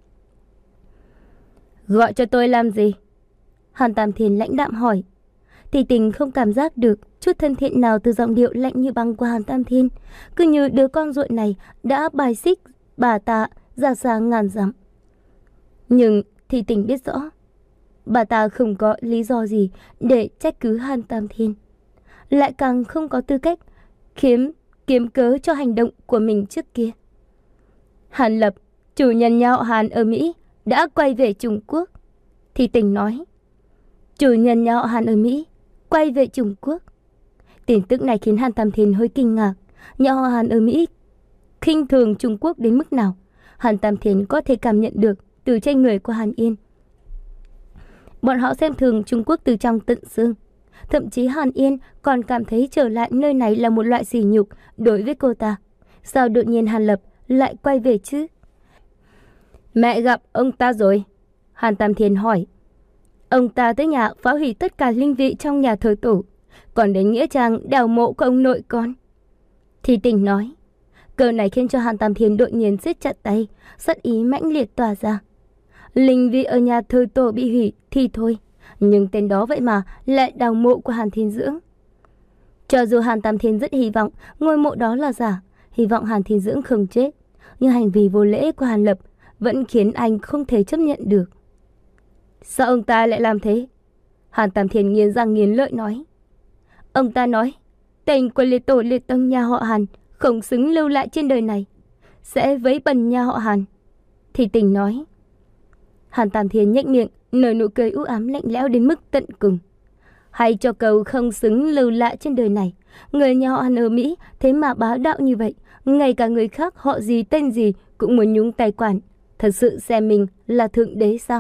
Gọi cho tôi làm gì? Hàn Tam Thiên lãnh đạm hỏi. Thi Tình không cảm giác được chút thân thiện nào từ giọng điệu lạnh như băng của Hàn Tam Thiên, cứ như đứa con ruột này đã bài xích bà ta ra xa ngàn dặm. Nhưng Thi Tình biết rõ, bà ta không có lý do gì để trách cứ Hàn Tam Thiên, lại càng không có tư cách kiếm kiếm cớ cho hành động của mình trước kia. Hàn Lập, chủ nhân nhà họ Hàn ở Mỹ, đã quay về Trung Quốc. Thi Tình nói. Chủ nhân nhà họ Hàn ở Mỹ quay về Trung Quốc. Tin tức này khiến Hàn Tam Thiên hơi kinh ngạc. Nhà họ Hàn ở Mỹ khinh thường Trung Quốc đến mức nào, Hàn Tam Thiên có thể cảm nhận được từ trên người của Hàn Yên. Bọn họ xem thường Trung Quốc từ trong tận xương. Thậm chí Hàn Yên còn cảm thấy trở lại nơi này là một loại sỉ nhục đối với cô ta. Sao đột nhiên Hàn Lập lại quay về chứ? Mẹ gặp ông ta rồi? Hàn Tam Thiên hỏi. Ông ta tới nhà phá hủy tất cả linh vị trong nhà thờ tổ, còn đến nghĩa trang đào mộ của ông nội con. Thi Tình nói. Cờ này khiến cho Hàn Tam Thiên đột nhiên siết chặt tay, sát ý mãnh liệt tỏa ra. Linh vị ở nhà thờ tổ bị hủy thì thôi, nhưng tên đó vậy mà lại đào mộ của Hàn Thiên Dưỡng. Cho dù Hàn Tam Thiên rất hy vọng ngôi mộ đó là giả, hy vọng Hàn Thiên Dưỡng không chết, nhưng hành vi vô lễ của Hàn Lập vẫn khiến anh không thể chấp nhận được. Sao ông ta lại làm thế? Hàn Tam Thiên nghiến răng nghiến lợi nói. Ông ta nói, tên của liệt tổ liệt tông nhà họ Hàn không xứng lưu lại trên đời này, sẽ vấy bẩn nhà họ Hàn. Thi Tình nói. Hàn Tam Thiên nhếch miệng, nở nụ cười u ám lạnh lẽo đến mức tận cùng. Hay cho câu không xứng lưu lại trên đời này, người nhà họ Hàn ở Mỹ thế mà bá đạo như vậy, ngay cả người khác họ gì tên gì cũng muốn nhúng tay quản, thật sự xem mình là thượng đế sao?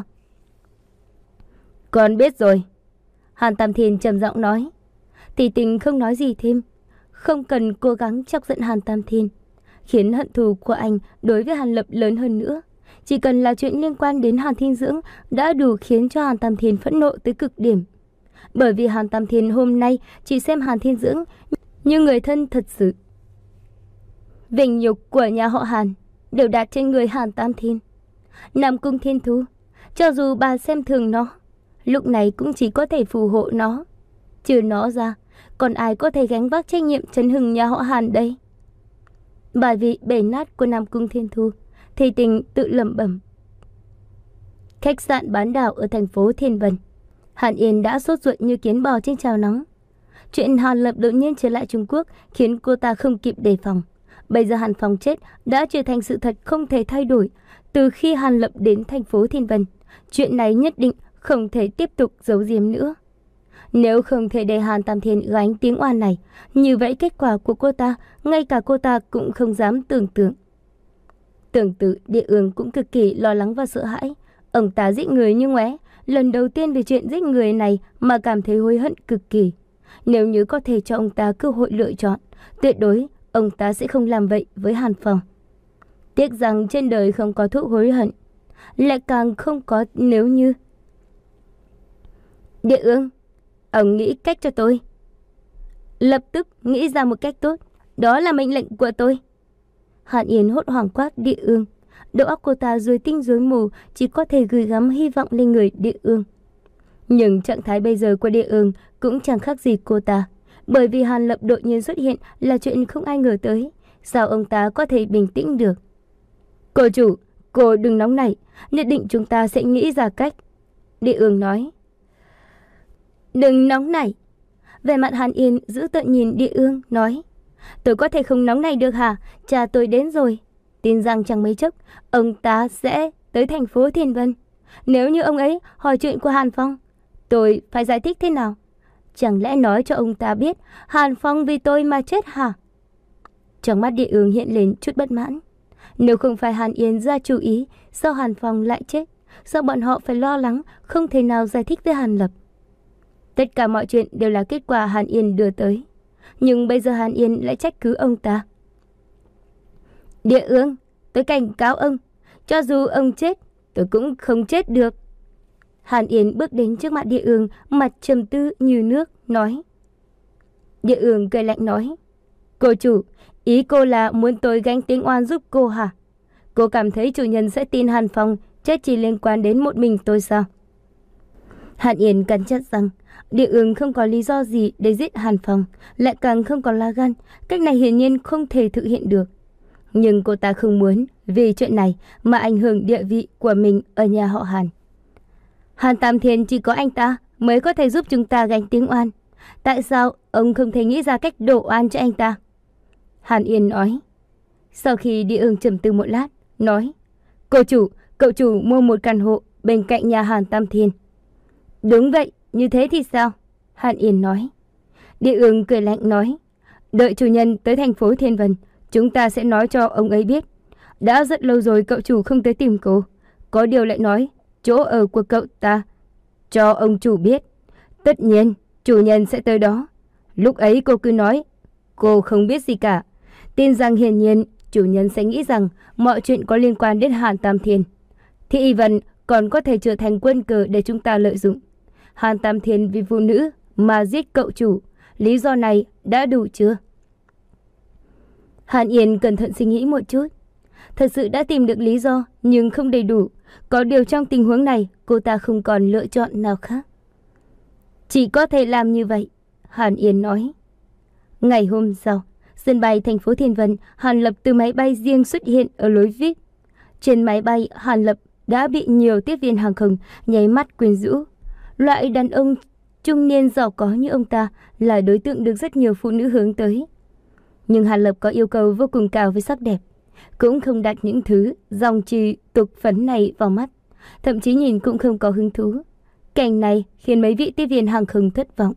Con biết rồi. Hàn Tam Thiên trầm giọng nói. Tỷ Tình không nói gì thêm, không cần cố gắng chọc giận Hàn Tam Thiên, khiến hận thù của anh đối với Hàn Lập lớn hơn nữa. Chỉ cần là chuyện liên quan đến Hàn Thiên Dưỡng đã đủ khiến cho Hàn Tam Thiên phẫn nộ tới cực điểm. Bởi vì Hàn Tam Thiên hôm nay chỉ xem Hàn Thiên Dưỡng như người thân thật sự. Vinh nhục của nhà họ Hàn đều đặt trên người Hàn Tam Thiên. Nam Cung Thiên Thu, cho dù bà xem thường nó, lúc này cũng chỉ có thể phù hộ nó. Trừ nó ra, còn ai có thể gánh vác trách nhiệm chấn hưng nhà họ Hàn đây? Bởi vì bể nát của Nam Cung Thiên Thu, Thi Tình tự lẩm bẩm. Khách sạn bán đảo ở thành phố Thiên Vân, Hàn Yên đã sốt ruột như kiến bò trên chảo nóng. Chuyện Hàn Lập đột nhiên trở lại Trung Quốc khiến cô ta không kịp đề phòng. Bây giờ Hàn Phong chết đã trở thành sự thật không thể thay đổi. Từ khi Hàn Lập đến thành phố Thiên Vân, chuyện này nhất định không thể tiếp tục giấu giếm nữa. Nếu không thể để Hàn Tam Thiên gánh tiếng oan này, như vậy kết quả của cô ta, ngay cả cô ta cũng không dám tưởng tượng. Tưởng tự Địa Ương cũng cực kỳ lo lắng và sợ hãi. Ông ta giết người như ngoé, lần đầu tiên về chuyện giết người này mà cảm thấy hối hận cực kỳ. Nếu như có thể cho ông ta cơ hội lựa chọn, tuyệt đối ông ta sẽ không làm vậy với Hàn Phong. Tiếc rằng trên đời không có thuốc hối hận, lại càng không có nếu như. Địa Ương, ông nghĩ cách cho tôi. Lập tức nghĩ ra một cách tốt, đó là mệnh lệnh của tôi. Hàn Yên hốt hoảng quát Địa Ương. Đầu óc cô ta rối tinh rối mù, chỉ có thể gửi gắm hy vọng lên người Địa Ương. Nhưng trạng thái bây giờ của Địa Ương cũng chẳng khác gì cô ta, bởi vì Hàn Lập đột nhiên xuất hiện là chuyện không ai ngờ tới. Sao ông ta có thể bình tĩnh được? Cô chủ, cô đừng nóng nảy, nhất định chúng ta sẽ nghĩ ra cách. Địa Ương nói. Đừng nóng nảy. Vẻ mặt Hàn Yên giữ tợn nhìn Địa Ương, nói. Tôi có thể không nóng nảy được hả? Cha tôi đến rồi. Tin rằng chẳng mấy chốc ông ta sẽ tới thành phố Thiên Vân. Nếu như ông ấy hỏi chuyện của Hàn Phong, tôi phải giải thích thế nào? Chẳng lẽ nói cho ông ta biết Hàn Phong vì tôi mà chết hả? Trong mắt Địa Ương hiện lên chút bất mãn. Nếu không phải Hàn Yên ra chủ ý, sao Hàn Phong lại chết? Sao bọn họ phải lo lắng, không thể nào giải thích với Hàn Lập? Tất cả mọi chuyện đều là kết quả Hàn Yên đưa tới. Nhưng bây giờ Hàn Yên lại trách cứ ông ta. Địa Ương, tôi cảnh cáo ông, cho dù ông chết, tôi cũng không chết được. Hàn Yên bước đến trước mặt Địa Ương, mặt trầm tư như nước, nói. Địa Ương cười lạnh nói. Cô chủ, ý cô là muốn tôi gánh tiếng oan giúp cô hả? Cô cảm thấy chủ nhân sẽ tin Hàn Phong chết chỉ liên quan đến một mình tôi sao? Hàn Yên cắn chặt rằng Địa Ương không có lý do gì để giết Hàn Phong, lại càng không có lá gan. Cách này hiển nhiên không thể thực hiện được. Nhưng cô ta không muốn vì chuyện này mà ảnh hưởng địa vị của mình ở nhà họ Hàn. Hàn Tam Thiên chỉ có anh ta mới có thể giúp chúng ta gánh tiếng oan. Tại sao ông không thể nghĩ ra cách đổ oan cho anh ta? Hàn Yên nói. Sau khi Địa Ương trầm tư một lát, nói. Cô chủ, cậu chủ mua một căn hộ bên cạnh nhà Hàn Tam Thiên. Đúng vậy, như thế thì sao? Hàn Yên nói. Địa Ương cười lạnh nói. Đợi chủ nhân tới thành phố Thiên Vân, chúng ta sẽ nói cho ông ấy biết. Đã rất lâu rồi cậu chủ không tới tìm cô. Có điều lại nói chỗ ở của cậu ta cho ông chủ biết. Tất nhiên chủ nhân sẽ tới đó. Lúc ấy cô cứ nói cô không biết gì cả. Tin rằng hiển nhiên chủ nhân sẽ nghĩ rằng mọi chuyện có liên quan đến Hàn Tam Thiên. Thì Y Vân còn có thể trở thành quân cờ để chúng ta lợi dụng. Hàn Tam Thiên vì phụ nữ mà giết cậu chủ, lý do này đã đủ chưa? Hàn Yên cẩn thận suy nghĩ một chút. Thật sự đã tìm được lý do nhưng không đầy đủ. Có điều trong tình huống này cô ta không còn lựa chọn nào khác. Chỉ có thể làm như vậy, Hàn Yên nói. Ngày hôm sau, sân bay thành phố Thiên Vân, Hàn Lập từ máy bay riêng xuất hiện ở lối vê i pê. Trên máy bay, Hàn Lập đã bị nhiều tiếp viên hàng không nháy mắt quyến rũ. Loại đàn ông trung niên giàu có như ông ta là đối tượng được rất nhiều phụ nữ hướng tới. Nhưng Hàn Lập có yêu cầu vô cùng cao với sắc đẹp, cũng không đặt những thứ dòng trì tục phấn này vào mắt, thậm chí nhìn cũng không có hứng thú. Cảnh này khiến mấy vị tiếp viên hàng không thất vọng.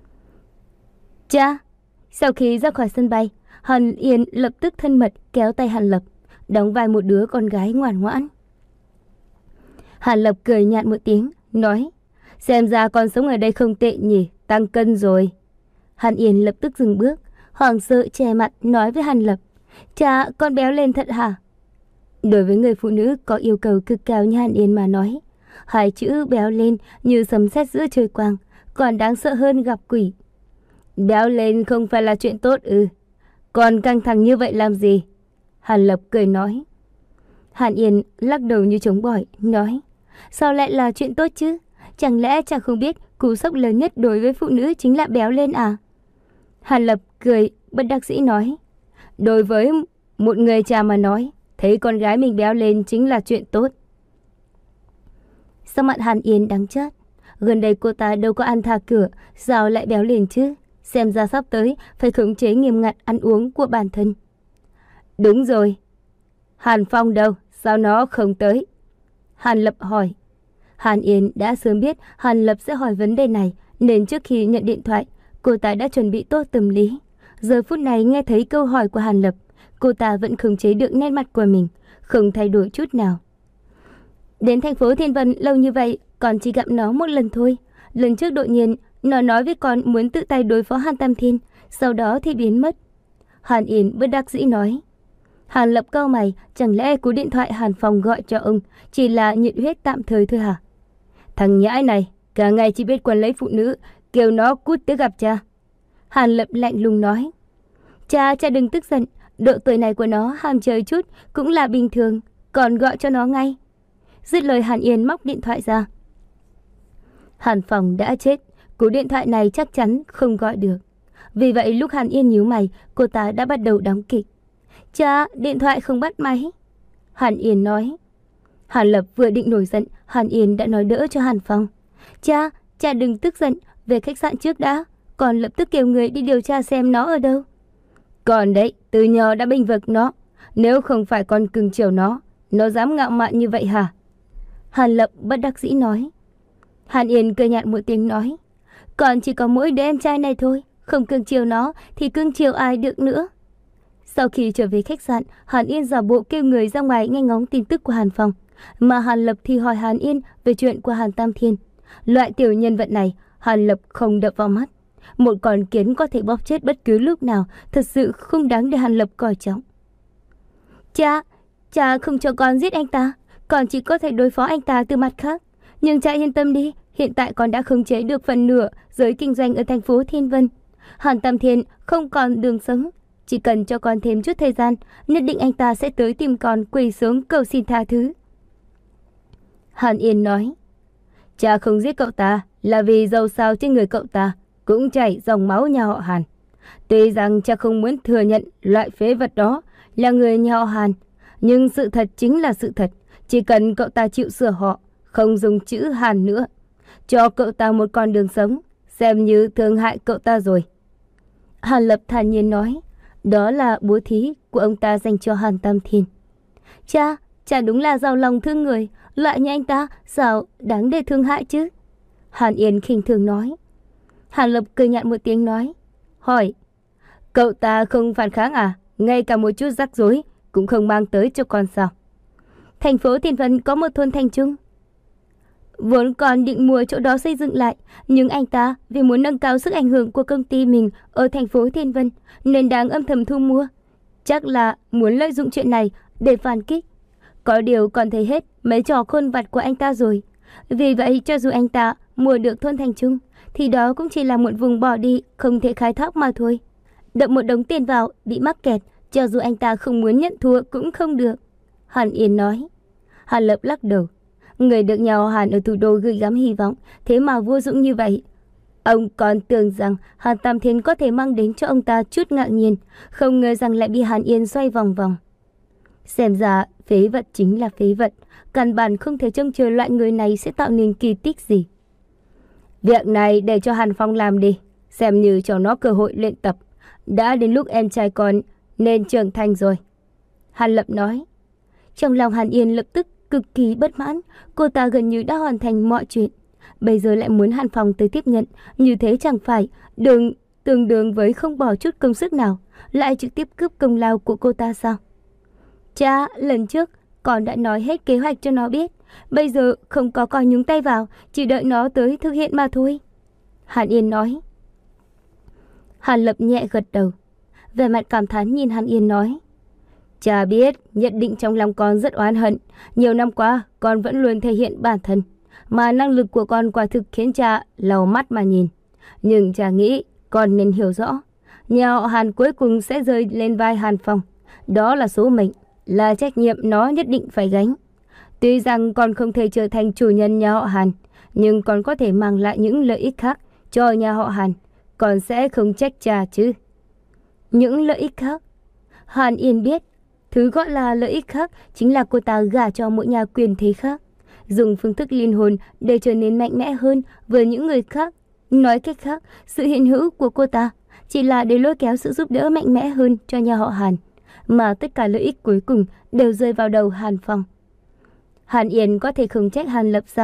Cha! Sau khi ra khỏi sân bay, Hàn Yên lập tức thân mật kéo tay Hàn Lập, đóng vai một đứa con gái ngoan ngoãn. Hàn Lập cười nhạt một tiếng, nói. Xem ra con sống ở đây không tệ nhỉ, tăng cân rồi. Hàn Yên lập tức dừng bước, hoảng sợ che mặt nói với Hàn Lập. Cha, con béo lên thật hả? Đối với người phụ nữ có yêu cầu cực cao như Hàn Yên mà nói, hai chữ béo lên như sấm sét giữa trời quang, còn đáng sợ hơn gặp quỷ. Béo lên không phải là chuyện tốt ư? Còn căng thẳng như vậy làm gì? Hàn Lập cười nói. Hàn Yên lắc đầu như chống bỏi, nói. Sao lại là chuyện tốt chứ? Chẳng lẽ cha không biết cú sốc lớn nhất đối với phụ nữ chính là béo lên à? Hàn Lập cười bất đắc dĩ nói. Đối với một người cha mà nói, thấy con gái mình béo lên chính là chuyện tốt. Sao mặt Hàn Yên đắng chát. Gần đây cô ta đâu có ăn thà cửa, sao lại béo lên chứ? Xem ra sắp tới phải khống chế nghiêm ngặt ăn uống của bản thân. Đúng rồi. Hàn Phong đâu? Sao nó không tới? Hàn Lập hỏi. Hàn Yên đã sớm biết Hàn Lập sẽ hỏi vấn đề này, nên trước khi nhận điện thoại, cô ta đã chuẩn bị tốt tâm lý. Giờ phút này nghe thấy câu hỏi của Hàn Lập, cô ta vẫn khống chế được nét mặt của mình, không thay đổi chút nào. Đến thành phố Thiên Vân lâu như vậy, còn chỉ gặp nó một lần thôi. Lần trước đột nhiên, nó nói với con muốn tự tay đối phó Hàn Tam Thiên, sau đó thì biến mất. Hàn Yên bất đắc dĩ nói. Hàn Lập cau mày, chẳng lẽ cú điện thoại Hàn Phong gọi cho ông chỉ là nhiệt huyết tạm thời thôi hả? Thằng nhãi này, cả ngày chỉ biết quấn lấy phụ nữ, kêu nó cút tới gặp cha. Hàn Lập lạnh lùng nói. Cha, cha đừng tức giận, độ tuổi này của nó ham chơi chút cũng là bình thường, còn gọi cho nó ngay. Dứt lời Hàn Yên móc điện thoại ra. Hàn Phong đã chết, cú điện thoại này chắc chắn không gọi được. Vì vậy lúc Hàn Yên nhíu mày, cô ta đã bắt đầu đóng kịch. Cha, điện thoại không bắt máy. Hàn Yên nói. Hàn Lập vừa định nổi giận, Hàn Yên đã nói đỡ cho Hàn Phong. Cha, cha đừng tức giận, về khách sạn trước đã, còn lập tức kêu người đi điều tra xem nó ở đâu. Còn đấy, từ nhỏ đã bênh vực nó, nếu không phải con cưng chiều nó, nó dám ngạo mạn như vậy hả? Hàn Lập bất đắc dĩ nói. Hàn Yên cười nhạt một tiếng nói. Còn chỉ có mỗi đứa em trai này thôi, không cưng chiều nó thì cưng chiều ai được nữa. Sau khi trở về khách sạn, Hàn Yên giả bộ kêu người ra ngoài nghe ngóng tin tức của Hàn Phong, mà Hàn Lập thì hỏi Hàn Yên về chuyện của Hàn Tam Thiên. Loại tiểu nhân vật này, Hàn Lập không đập vào mắt. Một con kiến có thể bóp chết bất cứ lúc nào, thật sự không đáng để Hàn Lập coi trọng. Cha, cha không cho con giết anh ta, con chỉ có thể đối phó anh ta từ mặt khác. Nhưng cha yên tâm đi, hiện tại con đã khống chế được phần nửa giới kinh doanh ở thành phố Thiên Vân. Hàn Tam Thiên không còn đường sống, chỉ cần cho con thêm chút thời gian, nhất định anh ta sẽ tới tìm con quỳ xuống cầu xin tha thứ. Hàn Yên nói. Cha không giết cậu ta là vì dầu sao trên người cậu ta cũng chảy dòng máu nhà họ Hàn. Tuy rằng cha không muốn thừa nhận loại phế vật đó là người nhà họ Hàn, nhưng sự thật chính là sự thật. Chỉ cần cậu ta chịu sửa họ, không dùng chữ Hàn nữa, cho cậu ta một con đường sống, xem như thương hại cậu ta rồi. Hàn Lập thản nhiên nói. Đó là bố thí của ông ta dành cho Hàn Tam Thiên. Cha, cha đúng là giàu lòng thương người, loại như anh ta sao đáng để thương hại chứ? Hàn Yên khinh thường nói. Hàn Lập cười nhạt một tiếng nói. Hỏi, cậu ta không phản kháng à? Ngay cả một chút rắc rối cũng không mang tới cho con sao? Thành phố Thiên Vân có một thôn Thành Trung, vốn còn định mua chỗ đó xây dựng lại, nhưng anh ta vì muốn nâng cao sức ảnh hưởng của công ty mình ở thành phố Thiên Vân nên đang âm thầm thu mua. Chắc là muốn lợi dụng chuyện này để phản kích. Có điều còn thấy hết mấy trò khôn vặt của anh ta rồi. Vì vậy cho dù anh ta mua được thôn Thành Trung thì đó cũng chỉ là một vùng bỏ đi không thể khai thác mà thôi. Đập một đống tiền vào bị mắc kẹt, cho dù anh ta không muốn nhận thua cũng không được. Hàn Yên nói. Hàn Lập lắc đầu. Người được nhà họ Hàn ở thủ đô gửi gắm hy vọng, thế mà vô dụng như vậy. Ông còn tưởng rằng Hàn Tam Thiên có thể mang đến cho ông ta chút ngạc nhiên, không ngờ rằng lại bị Hàn Yên xoay vòng vòng. Xem ra phế vật chính là phế vật, căn bản không thể trông chờ loại người này sẽ tạo nên kỳ tích gì. Việc này để cho Hàn Phong làm đi, xem như cho nó cơ hội luyện tập. Đã đến lúc em trai con nên trưởng thành rồi. Hàn Lập nói. Trong lòng Hàn Yên lập tức cực kỳ bất mãn, cô ta gần như đã hoàn thành mọi chuyện, bây giờ lại muốn Hàn Phong tới tiếp nhận, như thế chẳng phải đường tương đương với không bỏ chút công sức nào, lại trực tiếp cướp công lao của cô ta sao? Cha, lần trước con đã nói hết kế hoạch cho nó biết, bây giờ không có coi nhúng tay vào, chỉ đợi nó tới thực hiện mà thôi. Hàn Yên nói. Hàn Lập nhẹ gật đầu, vẻ mặt cảm thán nhìn Hàn Yên nói. Cha biết nhất định trong lòng con rất oán hận. Nhiều năm qua con vẫn luôn thể hiện bản thân, mà năng lực của con quả thực khiến cha lau mắt mà nhìn. Nhưng cha nghĩ con nên hiểu rõ, nhà họ Hàn cuối cùng sẽ rơi lên vai Hàn Phong. Đó là số mệnh, là trách nhiệm nó nhất định phải gánh. Tuy rằng con không thể trở thành chủ nhân nhà họ Hàn, nhưng con có thể mang lại những lợi ích khác cho nhà họ Hàn. Con sẽ không trách cha chứ? Những lợi ích khác? Hàn Yên biết thứ gọi là lợi ích khác chính là cô ta gả cho một nhà quyền thế khác, dùng phương thức liên hôn để trở nên mạnh mẽ hơn với những người khác. Nói cách khác, sự hiện hữu của cô ta chỉ là để lôi kéo sự giúp đỡ mạnh mẽ hơn cho nhà họ Hàn, mà tất cả lợi ích cuối cùng đều rơi vào đầu Hàn Phong. Hàn Yên có thể không trách Hàn Lập sao?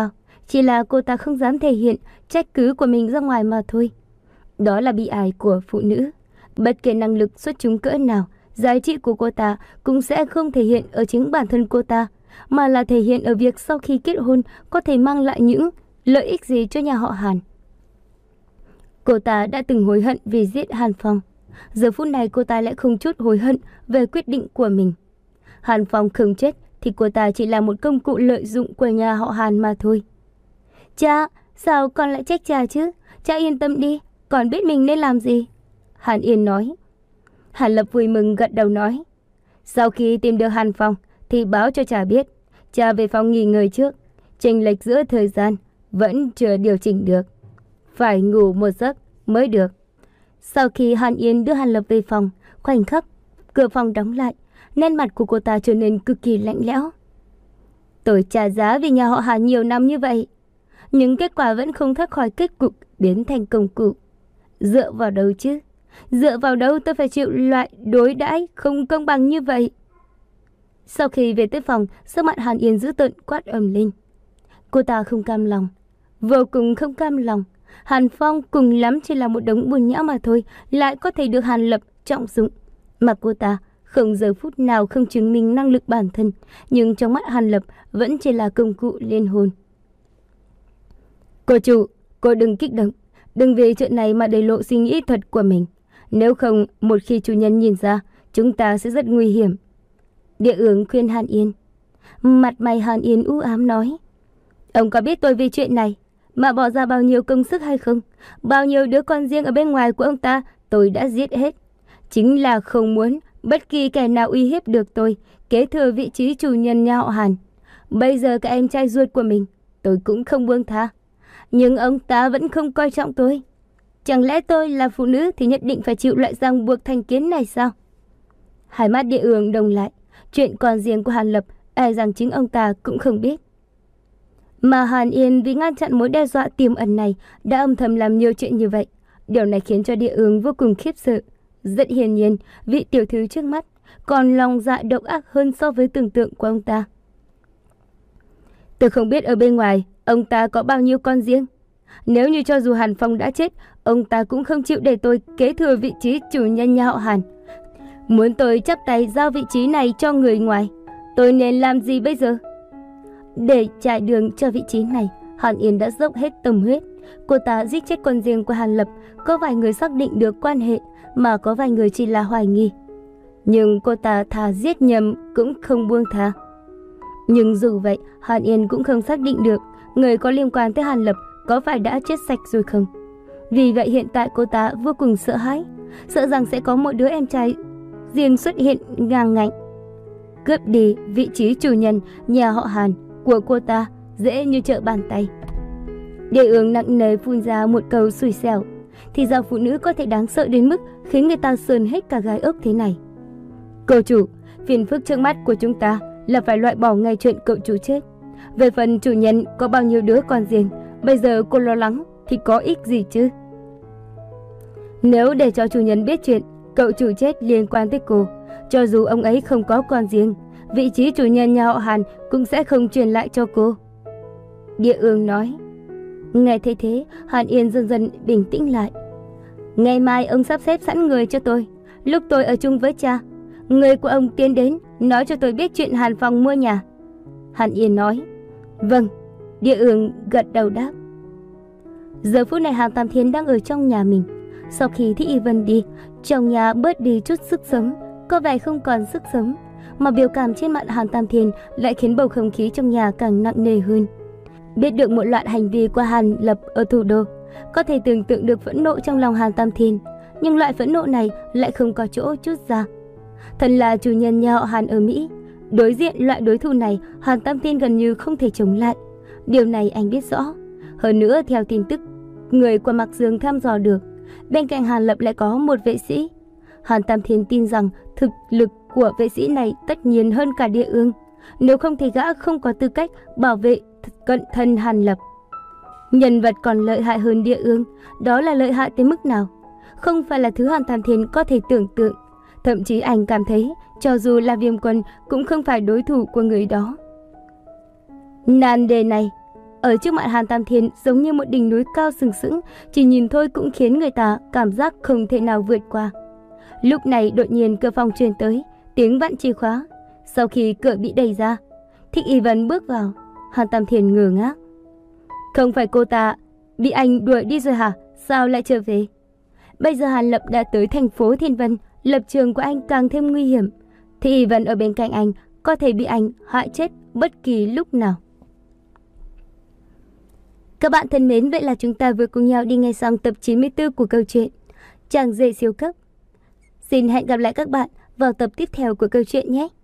chỉ là cô ta không dám thể hiện trách cứ của mình ra ngoài mà thôi. Đó là bi ai của phụ nữ. Bất kể năng lực xuất chúng cỡ nào, giá trị của cô ta cũng sẽ không thể hiện ở chính bản thân cô ta, mà là thể hiện ở việc sau khi kết hôn có thể mang lại những lợi ích gì cho nhà họ Hàn. Cô ta đã từng hối hận vì giết Hàn Phong. Giờ phút này cô ta lại không chút hối hận về quyết định của mình. Hàn Phong không chết thì cô ta chỉ là một công cụ lợi dụng của nhà họ Hàn mà thôi. Cha, sao con lại trách cha chứ? Cha yên tâm đi, con biết mình nên làm gì. Hàn Yên nói. Hàn Lập vui mừng gật đầu nói. Sau khi tìm được Hàn Phong thì báo cho cha biết. Cha về phòng nghỉ ngơi trước. Chênh lệch giữa thời gian vẫn chưa điều chỉnh được. Phải ngủ một giấc mới được. Sau khi Hàn Yên đưa Hàn Lập về phòng, khoảnh khắc cửa phòng đóng lại, nét mặt của cô ta trở nên cực kỳ lạnh lẽo. Tôi trả giá vì nhà họ Hàn nhiều năm như vậy, nhưng kết quả vẫn không thoát khỏi kết cục biến thành công cụ. Dựa vào đâu chứ? Dựa vào đâu tôi phải chịu loại đối đãi không công bằng như vậy? Sau khi về tới phòng, sắc mặt Hàn Yên dữ tợn quát ầm lên. Cô ta không cam lòng, vô cùng không cam lòng. Hàn Phong cùng lắm chỉ là một đống bùn nhão mà thôi, lại có thể được Hàn Lập trọng dụng. Mà cô ta không giờ phút nào không chứng minh năng lực bản thân, nhưng trong mắt Hàn Lập vẫn chỉ là công cụ liên hôn. Cô chủ, cô đừng kích động, đừng vì chuyện này mà để lộ suy nghĩ thật của mình. Nếu không, một khi chủ nhân nhìn ra, chúng ta sẽ rất nguy hiểm. Địa Ương khuyên Hàn Yên. Mặt mày Hàn Yên u ám nói. Ông có biết tôi vì chuyện này mà bỏ ra bao nhiêu công sức hay không? Bao nhiêu đứa con riêng ở bên ngoài của ông ta tôi đã giết hết. Chính là không muốn bất kỳ kẻ nào uy hiếp được tôi kế thừa vị trí chủ nhân nhà họ Hàn. Bây giờ cả em trai ruột của mình tôi cũng không buông tha. Nhưng ông ta vẫn không coi trọng tôi. Chẳng lẽ tôi là phụ nữ thì nhất định phải chịu loại ràng buộc thành kiến này sao? Hai mắt Địa Ương đồng lại. Chuyện con riêng của Hàn Lập e rằng chính ông ta cũng không biết. Mà Hàn Yên vì ngăn chặn mối đe dọa tiềm ẩn này đã âm thầm làm nhiều chuyện như vậy. Điều này khiến cho Địa Ương vô cùng khiếp sợ. Rất hiển nhiên, vị tiểu thư trước mắt còn lòng dạ độc ác hơn so với tưởng tượng của ông ta. Tôi không biết ở bên ngoài ông ta có bao nhiêu con riêng. Nếu như cho dù Hàn Phong đã chết, ông ta cũng không chịu để tôi kế thừa vị trí chủ nhân nhà họ Hàn. Muốn tôi chắp tay giao vị trí này cho người ngoài, tôi nên làm gì bây giờ? Để trải đường cho vị trí này, Hàn Yên đã dốc hết tâm huyết. Cô ta giết chết con riêng của Hàn Lập. Có vài người xác định được quan hệ, mà có vài người chỉ là hoài nghi. Nhưng cô ta thà giết nhầm cũng không buông tha. Nhưng dù vậy, Hàn Yên cũng không xác định được người có liên quan tới Hàn Lập có phải đã chết sạch rồi không. Vì vậy hiện tại cô ta vô cùng sợ hãi, sợ rằng sẽ có một đứa em trai riêng xuất hiện ngang ngạnh, cướp đi vị trí chủ nhân nhà họ Hàn của cô ta dễ như trở bàn tay. Địa Ương nặng nề phun ra một câu xui xẻo. Thì ra phụ nữ có thể đáng sợ đến mức khiến người ta sờn hết cả gai ốc thế này. Cô chủ, phiền phức trước mắt của chúng ta là phải loại bỏ ngay chuyện cậu chủ chết. Về phần chủ nhân có bao nhiêu đứa con riêng, bây giờ cô lo lắng thì có ích gì chứ? Nếu để cho chủ nhân biết chuyện cậu chủ chết liên quan tới cô, cho dù ông ấy không có con riêng, vị trí chủ nhân nhà họ Hàn cũng sẽ không truyền lại cho cô. Địa Ương nói. Nghe thấy thế, Hàn Yên dần dần bình tĩnh lại. Ngày mai ông sắp xếp sẵn người cho tôi. Lúc tôi ở chung với cha, người của ông tiến đến nói cho tôi biết chuyện Hàn Phong mua nhà. Hàn Yên nói. Vâng. Địa Ương gật đầu đáp. Giờ phút này Hàn Tam Thiên đang ở trong nhà mình. Sau khi Thích Y Vân đi, trong nhà bớt đi chút sức sống, có vẻ không còn sức sống, mà biểu cảm trên mặt Hàn Tam Thiên lại khiến bầu không khí trong nhà càng nặng nề hơn. Biết được một loạt hành vi của Hàn Lập ở thủ đô, có thể tưởng tượng được phẫn nộ trong lòng Hàn Tam Thiên, nhưng loại phẫn nộ này lại không có chỗ trút ra. Thân là chủ nhân nhà họ Hàn ở Mỹ, đối diện loại đối thủ này, Hàn Tam Thiên gần như không thể chống lại. Điều này anh biết rõ. Hơn nữa, theo tin tức người của Mạc Dương thăm dò được, bên cạnh Hàn Lập lại có một vệ sĩ. Hàn Tam Thiên tin rằng thực lực của vệ sĩ này tất nhiên hơn cả Địa Ương, nếu không thì gã không có tư cách bảo vệ cận thân Hàn Lập. Nhân vật còn lợi hại hơn Địa Ương, đó là lợi hại tới mức nào? Không phải là thứ Hàn Tam Thiên có thể tưởng tượng. Thậm chí anh cảm thấy cho dù là Viêm Quân cũng không phải đối thủ của người đó. Nan đề này ở trước mặt Hàn Tam Thiên giống như một đỉnh núi cao sừng sững, chỉ nhìn thôi cũng khiến người ta cảm giác không thể nào vượt qua. Lúc này đột nhiên cửa phòng truyền tới tiếng vặn chìa khóa. Sau khi cửa bị đẩy ra, Thích Y Vân bước vào. Hàn Tam Thiên ngơ ngác. Không phải cô ta bị anh đuổi đi rồi hả? Sao lại trở về? Bây giờ Hàn Lập đã tới thành phố Thiên Vân, lập trường của anh càng thêm nguy hiểm. Thích Y Vân ở bên cạnh anh có thể bị anh hại chết bất kỳ lúc nào. Các bạn thân mến, vậy là chúng ta vừa cùng nhau đi nghe xong tập chín mươi tư của câu chuyện Chàng rể siêu cấp. Xin hẹn gặp lại các bạn vào tập tiếp theo của câu chuyện nhé.